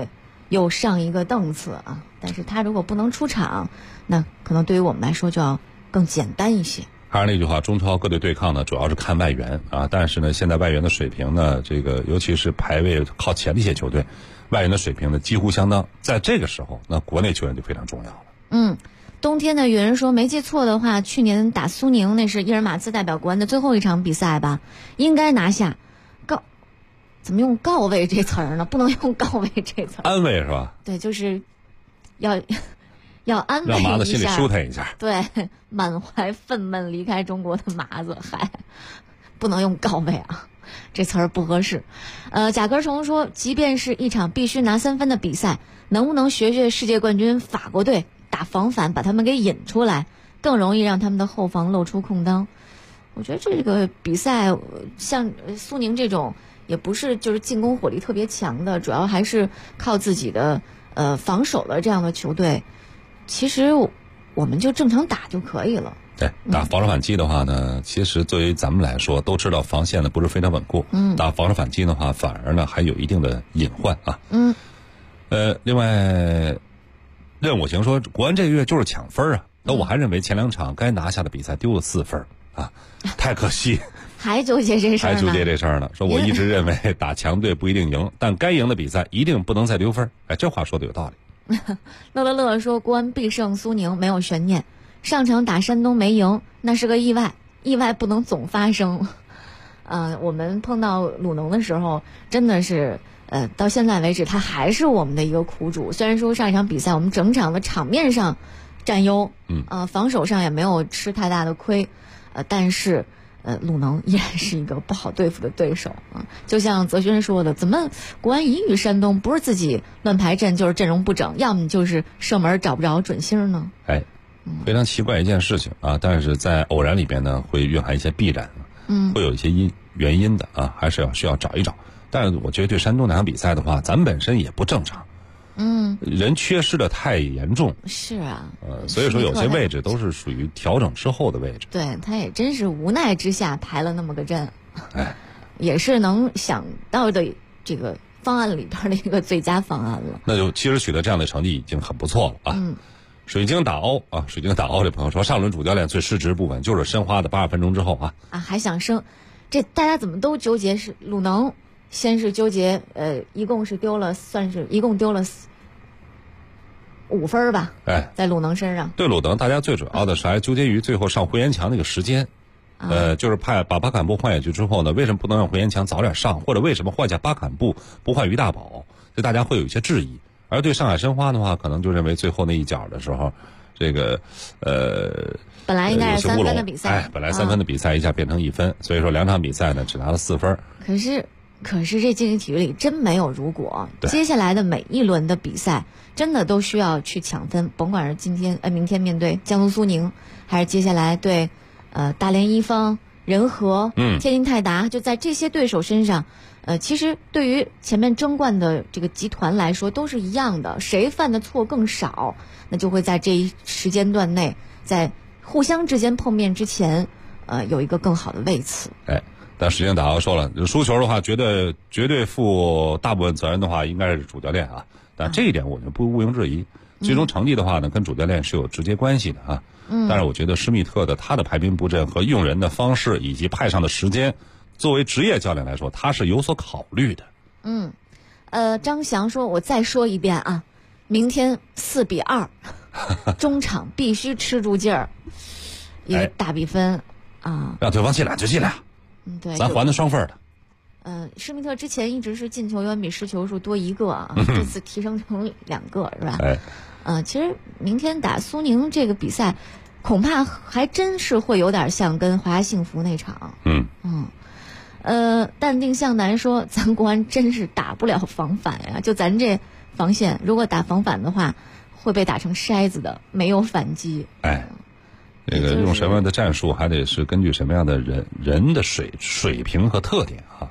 又上一个档次啊。但是他如果不能出场，那可能对于我们来说就要更简单一些。 还是那句话，中超各队对抗呢，主要是看外援啊。但是呢，现在外援的水平呢，这个尤其是排位靠前的一些球队，外援的水平呢几乎相当。在这个时候，那国内球员就非常重要了。 冬天呢，有人说没记错的话，去年打苏宁那是伊尔马兹代表国安的最后一场比赛吧，应该拿下。怎么用告慰这词儿呢？不能用告慰这词儿。 安慰是吧？ 对，就是要安慰一下， 让麻子心里舒坦一下。 对，满怀愤懑离开中国的麻子，不能用告慰啊，这词儿不合适。甲壳虫说，即便是一场必须拿3分的比赛，能不能学学世界冠军法国队打防反，把他们给引出来，更容易让他们的后防露出空当？我觉得这个比赛像苏宁这种也不是就是进攻火力特别强的，主要还是靠自己的防守的这样的球队，其实我们就正常打就可以了。 对，打防守反击的话呢，其实对于咱们来说都知道防线呢不是非常稳固，打防守反击的话反而呢还有一定的隐患啊。另外任我行说，国安这个月就是抢分啊，那我还认为前2场该拿下的比赛丢了4分啊，太可惜。 还纠结这事儿呢？ 还纠结这事儿呢。说我一直认为打强队不一定赢，但该赢的比赛一定不能再丢分。哎，这话说的有道理。 乐说，国安必胜苏宁没有悬念，上场打山东没赢，那是个意外，意外不能总发生。我们碰到鲁能的时候，真的是到现在为止，他还是我们的一个苦主。虽然说上一场比赛我们整场的场面上占优，防守上也没有吃太大的亏，但是。鲁能依然是一个不好对付的对手啊！就像泽轩说的，怎么国安一遇山东，不是自己乱排阵，就是阵容不整，要么就是射门找不着准星呢？ 哎，非常奇怪一件事情啊！但是在偶然里边呢，会蕴含一些必然，会有一些原因的啊，还是需要找一找。但是我觉得对山东那场比赛的话，咱们本身也不正常。人缺失的太严重。 是啊。 所以说有些位置都是属于调整之后的位置。 对，他也真是无奈之下排了那么个阵。 哎， 也是能想到的这个方案里边的一个最佳方案了。 那就其实取得这样的成绩已经很不错了啊。水晶打欧啊，水晶打欧这朋友说，上轮主教练最失职部分就是申花的82分钟之后啊。 还想升，这大家怎么都纠结是鲁能。先是纠结，一共丢了5分吧？ 哎， 在鲁能身上。 对鲁能，大家最主要的是还纠结于最后上回延强那个时间，就是把巴坎布换下去之后呢，为什么不能让回延强早点上，或者为什么换下巴坎布不换于大宝？这大家会有一些质疑。而对上海申花的话，可能就认为最后那一脚的时候，这个本来应该是3分的比赛， 本来3分的比赛一下变成1分，所以说2场比赛呢只拿了4分。 可是这竞技体育里真没有如果，接下来的每一轮的比赛真的都需要去抢分，甭管是明天面对江苏苏宁，还是接下来对大连一方、仁和、天津泰达，就在这些对手身上，其实对于前面争冠的这个集团来说都是一样的，谁犯的错更少，那就会在这一时间段内，在互相之间碰面之前，有一个更好的位次。 哎。但实际上打欧说了，输球的话，绝对负大部分责任的话，应该是主教练啊。但这一点我觉得不毋庸置疑。最终成绩的话呢，跟主教练是有直接关系的啊。但是我觉得施密特的他的排兵布阵和用人的方式以及派上的时间，作为职业教练来说，他是有所考虑的。 张翔说，我再说一遍啊，明天4-2，中场必须吃住劲儿，一个大比分啊， 让对方进俩就进俩。 对， 咱还的双份的。施密特之前一直是进球远比失球数多1个啊，这次提升成2个是吧？其实明天打苏宁这个比赛，恐怕还真是会有点像跟华夏幸福那场。淡定向南说，咱国安真是打不了防反呀，就咱这防线，如果打防反的话，会被打成筛子的，没有反击。 这个用什么样的战术，还得是根据什么样的人的水平和特点啊。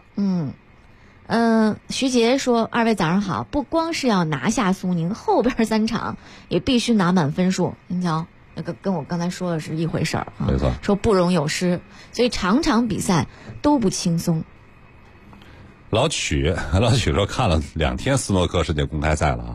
徐杰说，二位早上好，不光是要拿下苏宁，后边3场也必须拿满分数。您瞧，那个跟我刚才说的是一回事儿啊。 没错， 说不容有失，所以场场比赛都不轻松。 老曲说看了2天斯诺克世界公开赛了啊，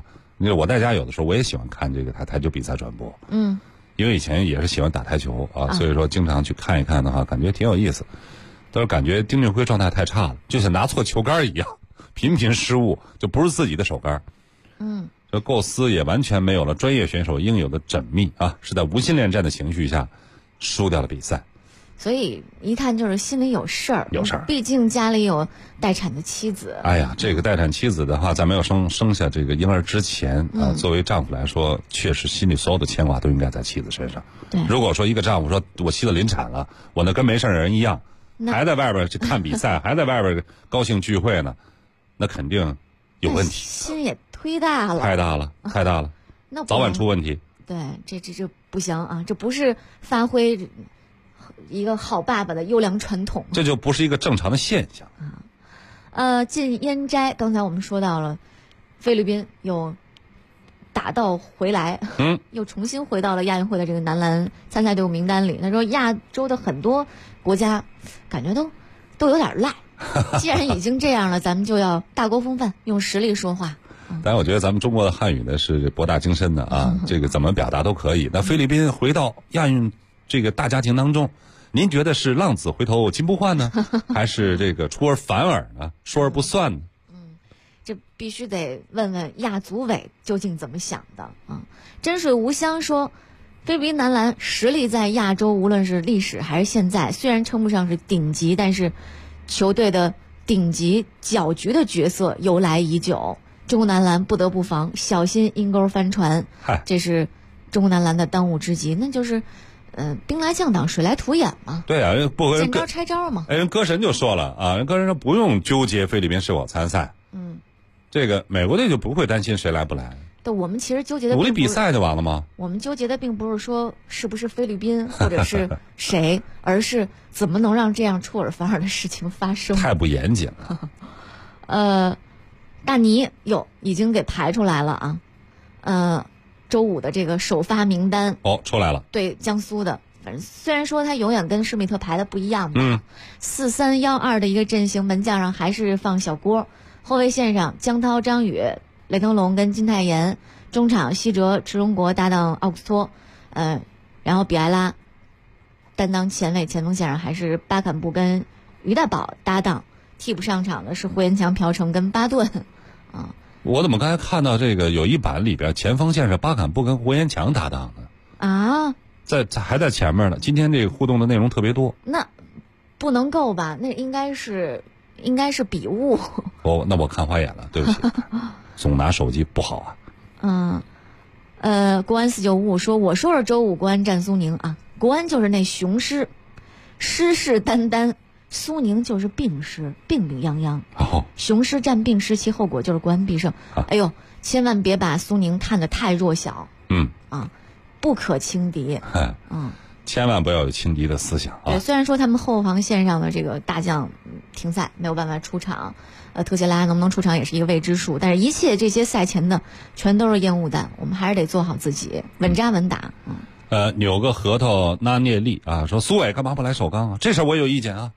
你说我在家有的时候我也喜欢看这个台球比赛转播，因为以前也是喜欢打台球啊，所以说经常去看一看的话，感觉挺有意思。但是感觉丁俊晖状态太差了，就像拿错球杆一样，频频失误，就不是自己的手杆。这构思也完全没有了专业选手应有的缜密啊，是在无心恋战的情绪下输掉了比赛。 所以一看就是心里有事儿， 有事儿。 毕竟家里有待产的妻子。 哎呀，这个待产妻子的话，在没有生下这个婴儿之前啊，作为丈夫来说，确实心里所有的牵挂都应该在妻子身上。 对， 如果说一个丈夫说我妻子临产了，我那跟没事人一样，还在外边去看比赛，还在外边高兴聚会呢，那肯定有问题。 心也忒大了， 太大了， 那早晚出问题。 对，这不行啊！这不是发挥一个好爸爸的优良传统， 这就不是一个正常的现象。 进烟斋，刚才我们说到了，菲律宾又打道回来，又重新回到了亚运会的这个男篮参赛队伍名单里。他说，亚洲的很多国家感觉都有点赖，既然已经这样了，咱们就要大国风范，用实力说话。 但我觉得咱们中国的汉语呢是博大精深的啊，这个怎么表达都可以。那菲律宾回到亚运这个大家庭当中，您觉得是浪子回头金不换呢，还是这个出尔反尔呢，说而不算呢？ 这必须得问问亚组委究竟怎么想的啊！真水无香说，菲律宾男篮实力在亚洲，无论是历史还是现在，虽然称不上是顶级，但是球队的顶级搅局的角色由来已久。中国男篮不得不防，小心阴沟翻船。这是中国男篮的当务之急，那就是兵来将挡，水来土掩嘛。 对啊，不见招拆招嘛。 人歌神就说了啊，人歌神说不用纠结菲律宾是否参赛，这个美国队就不会担心谁来不来。 对，我们其实纠结的努力比赛就完了吗？ 我们纠结的并不是说是不是菲律宾或者是谁，而是怎么能让这样出尔反尔的事情发生。 太不严谨了。 大尼已经给排出来了啊，周五的这个首发名单出来了， 对江苏的，反正虽然说他永远跟施密特排的不一样吧，4-3-1-2的一个阵型，门将上还是放小郭，后卫线上江涛、张宇、雷腾龙跟金泰妍，中场西哲、池荣国搭档奥古斯托，然后比埃拉担当前卫，前锋线上还是巴坎布跟于大宝搭档。替补上场的是胡延强、朴成跟巴顿， 我怎么刚才看到这个有一版里边前锋线是巴坎布跟胡延强搭档的啊？ 还在前面呢。今天这个互动的内容特别多， 那不能够吧？那应该是笔误。 那我看花眼了，对不起，总拿手机不好啊。国安495说，我说是周五国安战苏宁啊，国安就是那雄狮，狮视眈眈。苏宁就是病狮，病病殃殃。雄狮战病狮，其后果就是国安必胜。哎呦，千万别把苏宁看得太弱小。不可轻敌。 千万不要有轻敌的思想啊！ 对，虽然说他们后防线上的这个大将停赛，没有办法出场，特谢拉能不能出场也是一个未知数。但是一切这些赛前的全都是烟雾弹，我们还是得做好自己，稳扎稳打。 扭个核桃纳涅利啊，说苏伟干嘛不来首钢啊？这事儿我有意见啊。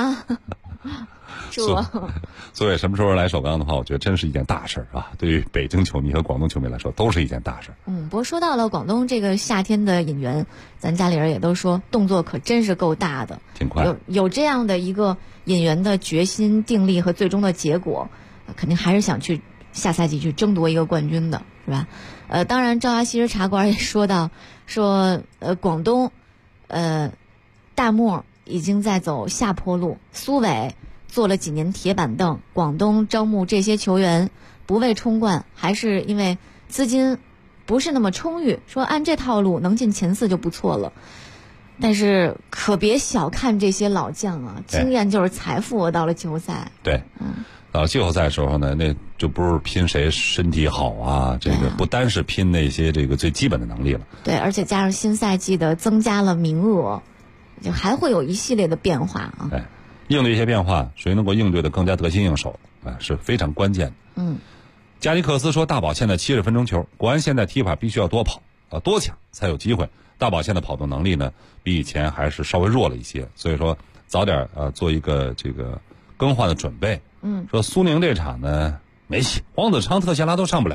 苏伟什么时候来首钢的话，我觉得真是一件大事啊！对于北京球迷和广东球迷来说，都是一件大事。 不过说到了广东这个夏天的引援，咱家里人也都说动作可真是够大的， 挺快。 有这样的一个引援的决心、定力和最终的结果，肯定还是想去下赛季去争夺一个冠军的，是吧？当然，赵家西施茶馆也说到，广东，大漠已经在走下坡路。苏伟坐了几年铁板凳，广东招募这些球员不为冲冠，还是因为资金不是那么充裕。说按这套路能进前4就不错了，但是可别小看这些老将啊，经验就是财富。到了季后赛， 对，到季后赛的时候呢，那就不是拼谁身体好啊，这个不单是拼那些这个最基本的能力了。 对，而且加上新赛季的增加了名额，就还会有一系列的变化啊。 对，应对一些变化，谁能够应对的更加得心应手是非常关键的。加里克斯说，大宝现在70分钟球，国安现在踢法必须要多跑多抢才有机会。大宝现在跑动能力呢，比以前还是稍微弱了一些，所以说早点做一个这个更换的准备。说苏宁这场呢没戏，黄子昌、特谢拉都上不了。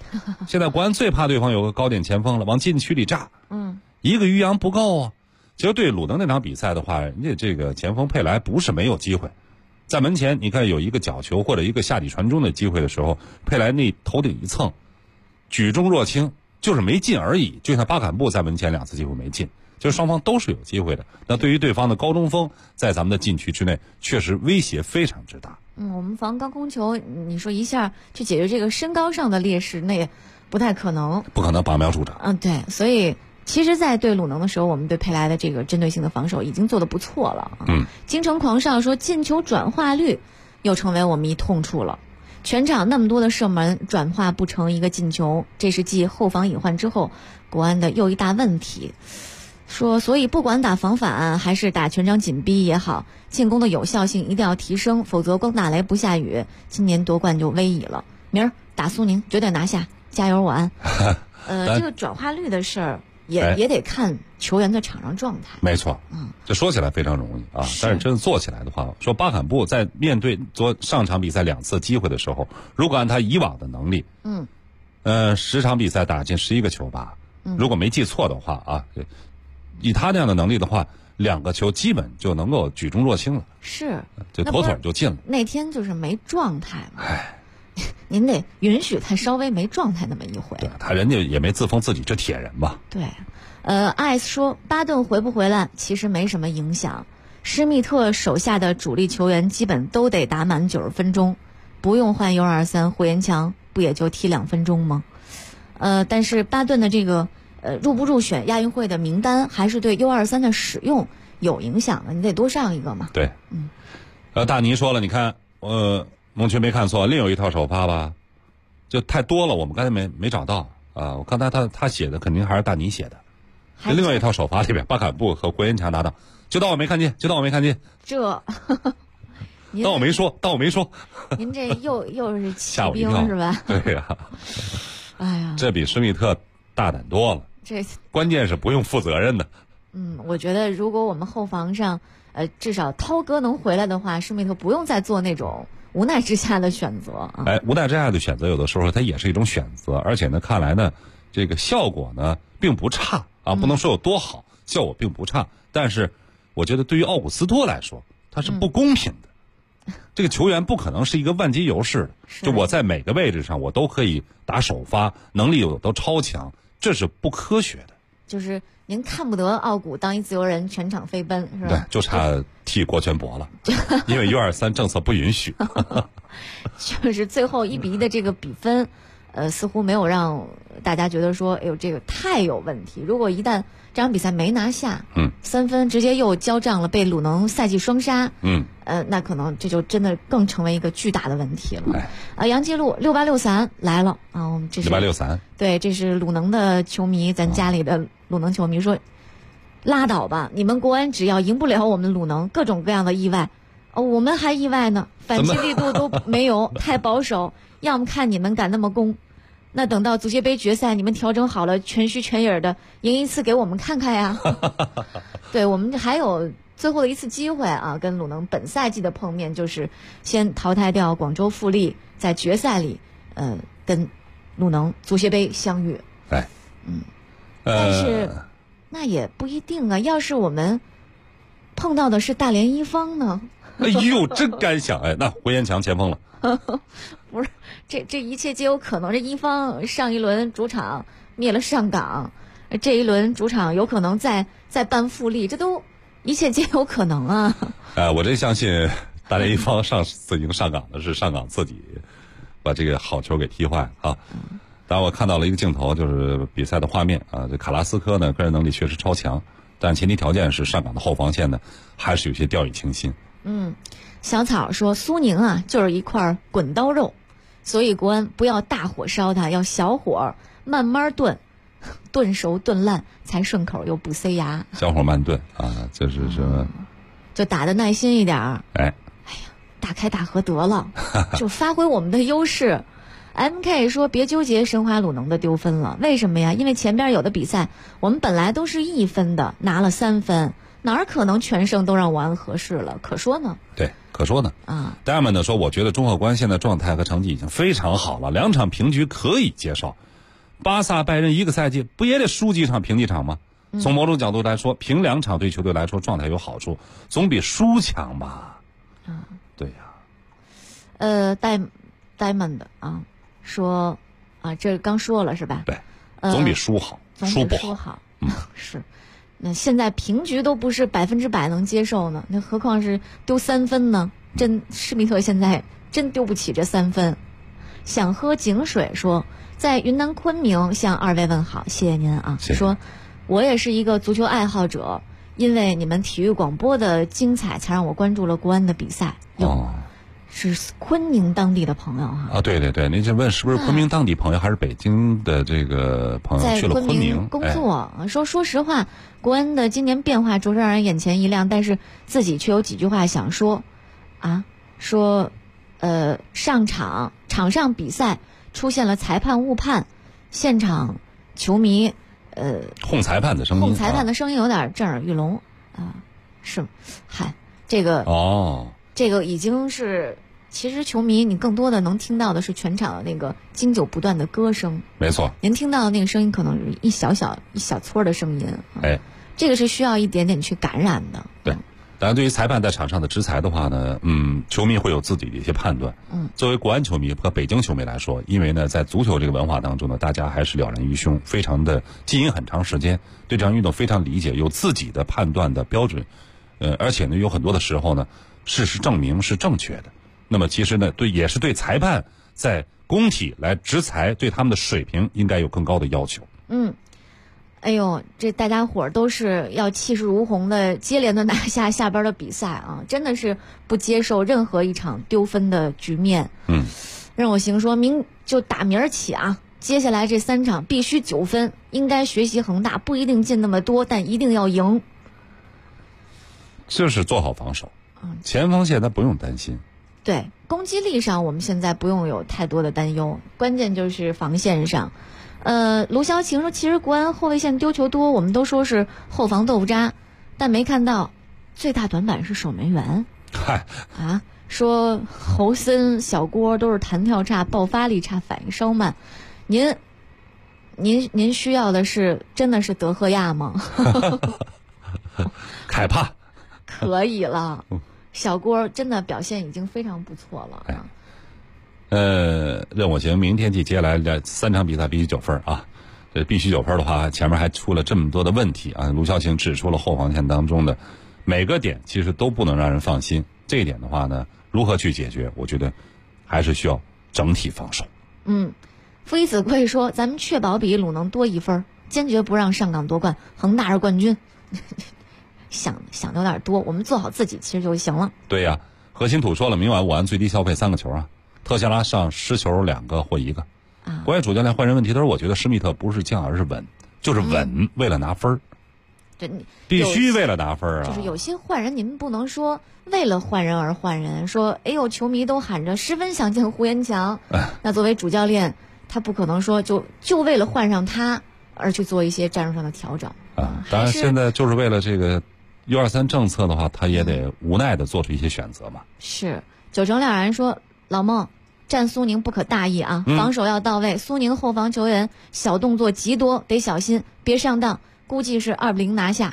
现在国安最怕对方有个高点前锋了，往禁区里炸。一个于洋不够啊。其实对鲁能那场比赛的话，人家这个前锋佩莱不是没有机会，在门前你看有一个角球或者一个下底传中的机会的时候，佩莱那头顶一蹭，举重若轻，就是没进而已。就像巴坎布在门前2次机会没进，就是双方都是有机会的。那对于对方的高中锋在咱们的禁区之内，确实威胁非常之大。 我们防高空球，你说一下去解决这个身高上的劣势，那也不太可能， 不可能拔苗助长。 对，所以其实在对鲁能的时候，我们对佩莱的这个针对性的防守已经做得不错了。京城狂少说进球转化率又成为我们一痛处了，全场那么多的射门转化不成一个进球，这是继后防隐患之后国安的又一大问题。说所以不管打防反还是打全场紧逼也好，进攻的有效性一定要提升，否则光打雷不下雨，今年夺冠就危矣了。明儿打苏宁绝对拿下，加油我安。这个转化率的事儿也得看球员的场上状态。 没错，这说起来非常容易啊，但是真的做起来的话，说巴坎布在面对上场比赛2次机会的时候，如果按他以往的能力，10场比赛打进11个球吧，如果没记错的话啊，以他那样的能力的话，2个球基本就能够举重若轻了， 是， 就妥妥就进了。 那天就是没状态嘛，您得允许他稍微没状态那么一回。 对，他人家也没自封自己这铁人吧？ 对，艾斯说巴顿回不回来其实没什么影响，施密特手下的主力球员基本都得打满90分钟，不用换U23，胡延强不也就踢2分钟吗？但是巴顿的这个入不入选亚运会的名单还是对 U23 的使用有影响的，你得多上一个嘛。 对，大尼说了，你看，孟群没看错，另有一套首发吧，就太多了，我们刚才没找到啊。我刚才他写的肯定还是大尼写的，另外一套首发里边，巴坎布和胡延强搭档，就当我没看见， 这当我没说， 您这又是骑兵是吧？ 对呀， 哎呀， 这比施密特大胆多了， 这关键是不用负责任的。 我觉得如果我们后防上至少涛哥能回来的话，施密特不用再做那种无奈之下的选择啊。 无奈之下的选择有的时候它也是一种选择，而且呢看来呢这个效果呢并不差啊，不能说有多好，效果并不差，但是我觉得对于奥古斯托来说它是不公平的。这个球员不可能是一个万金油式的，就我在每个位置上我都可以打首发，能力都超强，这是不科学的。 就是您看不得奥古当一自由人全场飞奔是吧？ 对，就差踢郭全博了，因为 U23 政策不允许。 就是最后1-1的这个比分，似乎没有让大家觉得说，哎呦这个太有问题。如果一旦这场比赛没拿下，3分直接又交账了，被鲁能赛季双杀，那可能这就真的更成为一个巨大的问题了。杨继路6863来了啊，我们这是 6863， 对，这是鲁能的球迷，咱家里的鲁能球迷说，拉倒吧，你们国安只要赢不了我们鲁能，各种各样的意外，我们还意外呢，反击力度都没有，太保守，要么看你们敢那么攻。那等到足协杯决赛，你们调整好了，全虚全影的赢一次给我们看看呀！对，我们还有最后的一次机会啊，跟鲁能本赛季的碰面，就是先淘汰掉广州富力，在决赛里，跟鲁能足协杯相遇。但是那也不一定啊，要是我们碰到的是大连一方呢？ 哎呦，真敢想哎！那胡延强前锋了。 不是，这一切皆有可能。这一方上一轮主场灭了上港，这一轮主场有可能再扳富力，这都一切皆有可能啊！ 我真相信大连一方上次赢上港的是上港自己把这个好球给踢坏啊！当然，我看到了一个镜头，就是比赛的画面啊。这卡拉斯科呢，个人能力确实超强，但前提条件是上港的后防线呢还是有些掉以轻心。 小草说苏宁啊就是一块滚刀肉，所以国安不要大火烧它，要小火慢慢炖，炖熟炖烂才顺口又不塞牙。 小火慢炖啊，就是说就打得耐心一点。 哎呀， 大开大合得了，就发挥我们的优势。MK 说别纠结申花鲁能的丢分了，为什么呀？因为前边有的比赛我们本来都是1分的，拿了3分，哪儿可能全胜都让国安合适了？可说呢。 对， 可说呢。Diamond 说，我觉得中赫观现在状态和成绩已经非常好了，2场平局可以接受。巴萨拜仁一个赛季不也得输几场平几场吗？从某种角度来说，平2场对球队来说状态有好处，总比输强吧。对呀。 Diamond 啊，说啊，这刚说了是吧？ 对，总比输好，输不好。 是。那现在平局都不是100%能接受呢，那何况是丢3分呢？施密特现在真丢不起这3分。想喝井水说，在云南昆明向2位问好，谢谢您啊。 谢谢。 说我也是一个足球爱好者，因为你们体育广播的精彩，才让我关注了国安的比赛。是昆明当地的朋友哈。 对对对，您就问是不是昆明当地朋友，还是北京的这个朋友去了昆明工作？说实话，国安的今年变化着实让人眼前一亮，但是自己却有几句话想说，说场上比赛出现了裁判误判，现场球迷哄裁判的声音有点震耳欲聋是，这个这个已经是，其实球迷你更多的能听到的是全场的那个经久不断的歌声。 没错， 您听到的那个声音可能是一小撮的声音。这个是需要一点点去感染的。 对，当然对于裁判在场上的执裁的话呢，球迷会有自己的一些判断。作为国安球迷和北京球迷来说，因为呢在足球这个文化当中呢，大家还是了然于胸，非常的经营很长时间，对这项运动非常理解，有自己的判断的标准。而且呢，有很多的时候呢，事实证明是正确的。那么其实呢，也是对裁判在公体来执裁，对他们的水平应该有更高的要求。 哎呦，这大家伙儿都是要气势如虹的接连的拿下下边的比赛啊，真的是不接受任何一场丢分的局面。让我行说就打明儿起啊，接下来这3场必须9分，应该学习恒大，不一定进那么多，但一定要赢。 就是做好防守，前锋线他不用担心。 对，攻击力上我们现在不用有太多的担忧，关键就是防线上。卢潇晴说，其实国安后卫线丢球多，我们都说是后防豆腐渣，但没看到最大短板是守门员。说侯森、小郭都是弹跳差、爆发力差、反应稍慢。您需要的是真的是德赫亚吗？ 凯帕可以了，小郭真的表现已经非常不错了。 任我行，明天接下来3场比赛必须9分啊！这必须9分的话，前面还出了这么多的问题啊！卢潇晴指出了后防线当中的每个点其实都不能让人放心。这一点的话呢，如何去解决？我觉得还是需要整体防守。 夫一子贵说，咱们确保比鲁能多1分，坚决不让上港夺冠，恒大是冠军。想的有点多，我们做好自己其实就行了。 对呀，何新土说了，明晚我按最低消费3个球啊，特谢拉上失球2个或1个。国外主教练换人问题，他说我觉得施密特不是降而是稳，就是稳，为了拿分。 对， 必须为了拿分啊！ 就是有些换人，你们不能说为了换人而换人，说哎呦，球迷都喊着十分想见胡延强，那作为主教练，他不可能说就为了换上他而去做一些战术上的调整。 当然现在就是为了这个U23政策的话，他也得无奈的做出一些选择嘛。 是9成2人说，老孟战苏宁不可大意啊，防守要到位，苏宁后防球员小动作极多，得小心，别上当。估计是2-0拿下。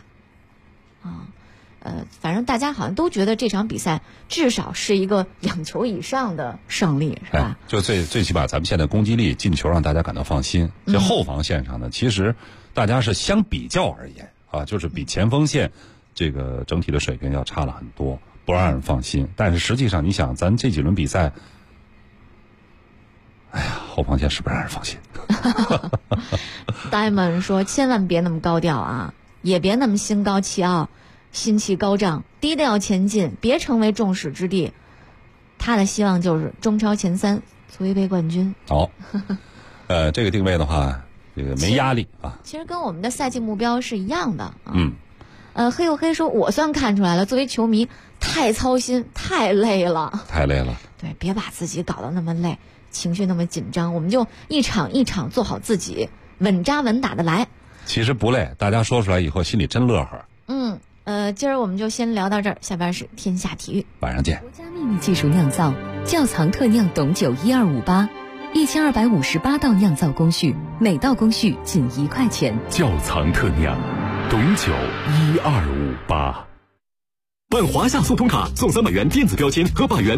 反正大家好像都觉得这场比赛至少是一个2球以上的胜利，是吧？ 就最起码咱们现在攻击力进球让大家感到放心。这后防线上呢，其实大家是相比较而言啊，就是比前锋线这个整体的水平要差了很多，不让人放心。但是实际上你想，咱这几轮比赛，哎呀，后防线是不是让人放心 ？Diamond 说，千万别那么高调啊，也别那么心高气傲。心气高涨，低调前进，别成为众矢之的。他的希望就是中超前3，足一杯冠军。 好，这个定位的话，这个没压力啊。 其实跟我们的赛季目标是一样的啊。黑又黑说，我算看出来了，作为球迷太操心，太累了。对，别把自己搞得那么累，情绪那么紧张，我们就一场一场做好自己，稳扎稳打的来。 其实不累，大家说出来以后心里真乐呵。 今儿我们就先聊到这儿，下边是天下体育， 晚上见。 国家秘密技术酿造，窖藏特酿董酒1258，1258道酿造工序，每道工序仅1块钱。 窖藏特酿董酒1258。 办华夏速通卡送300元电子标签和8元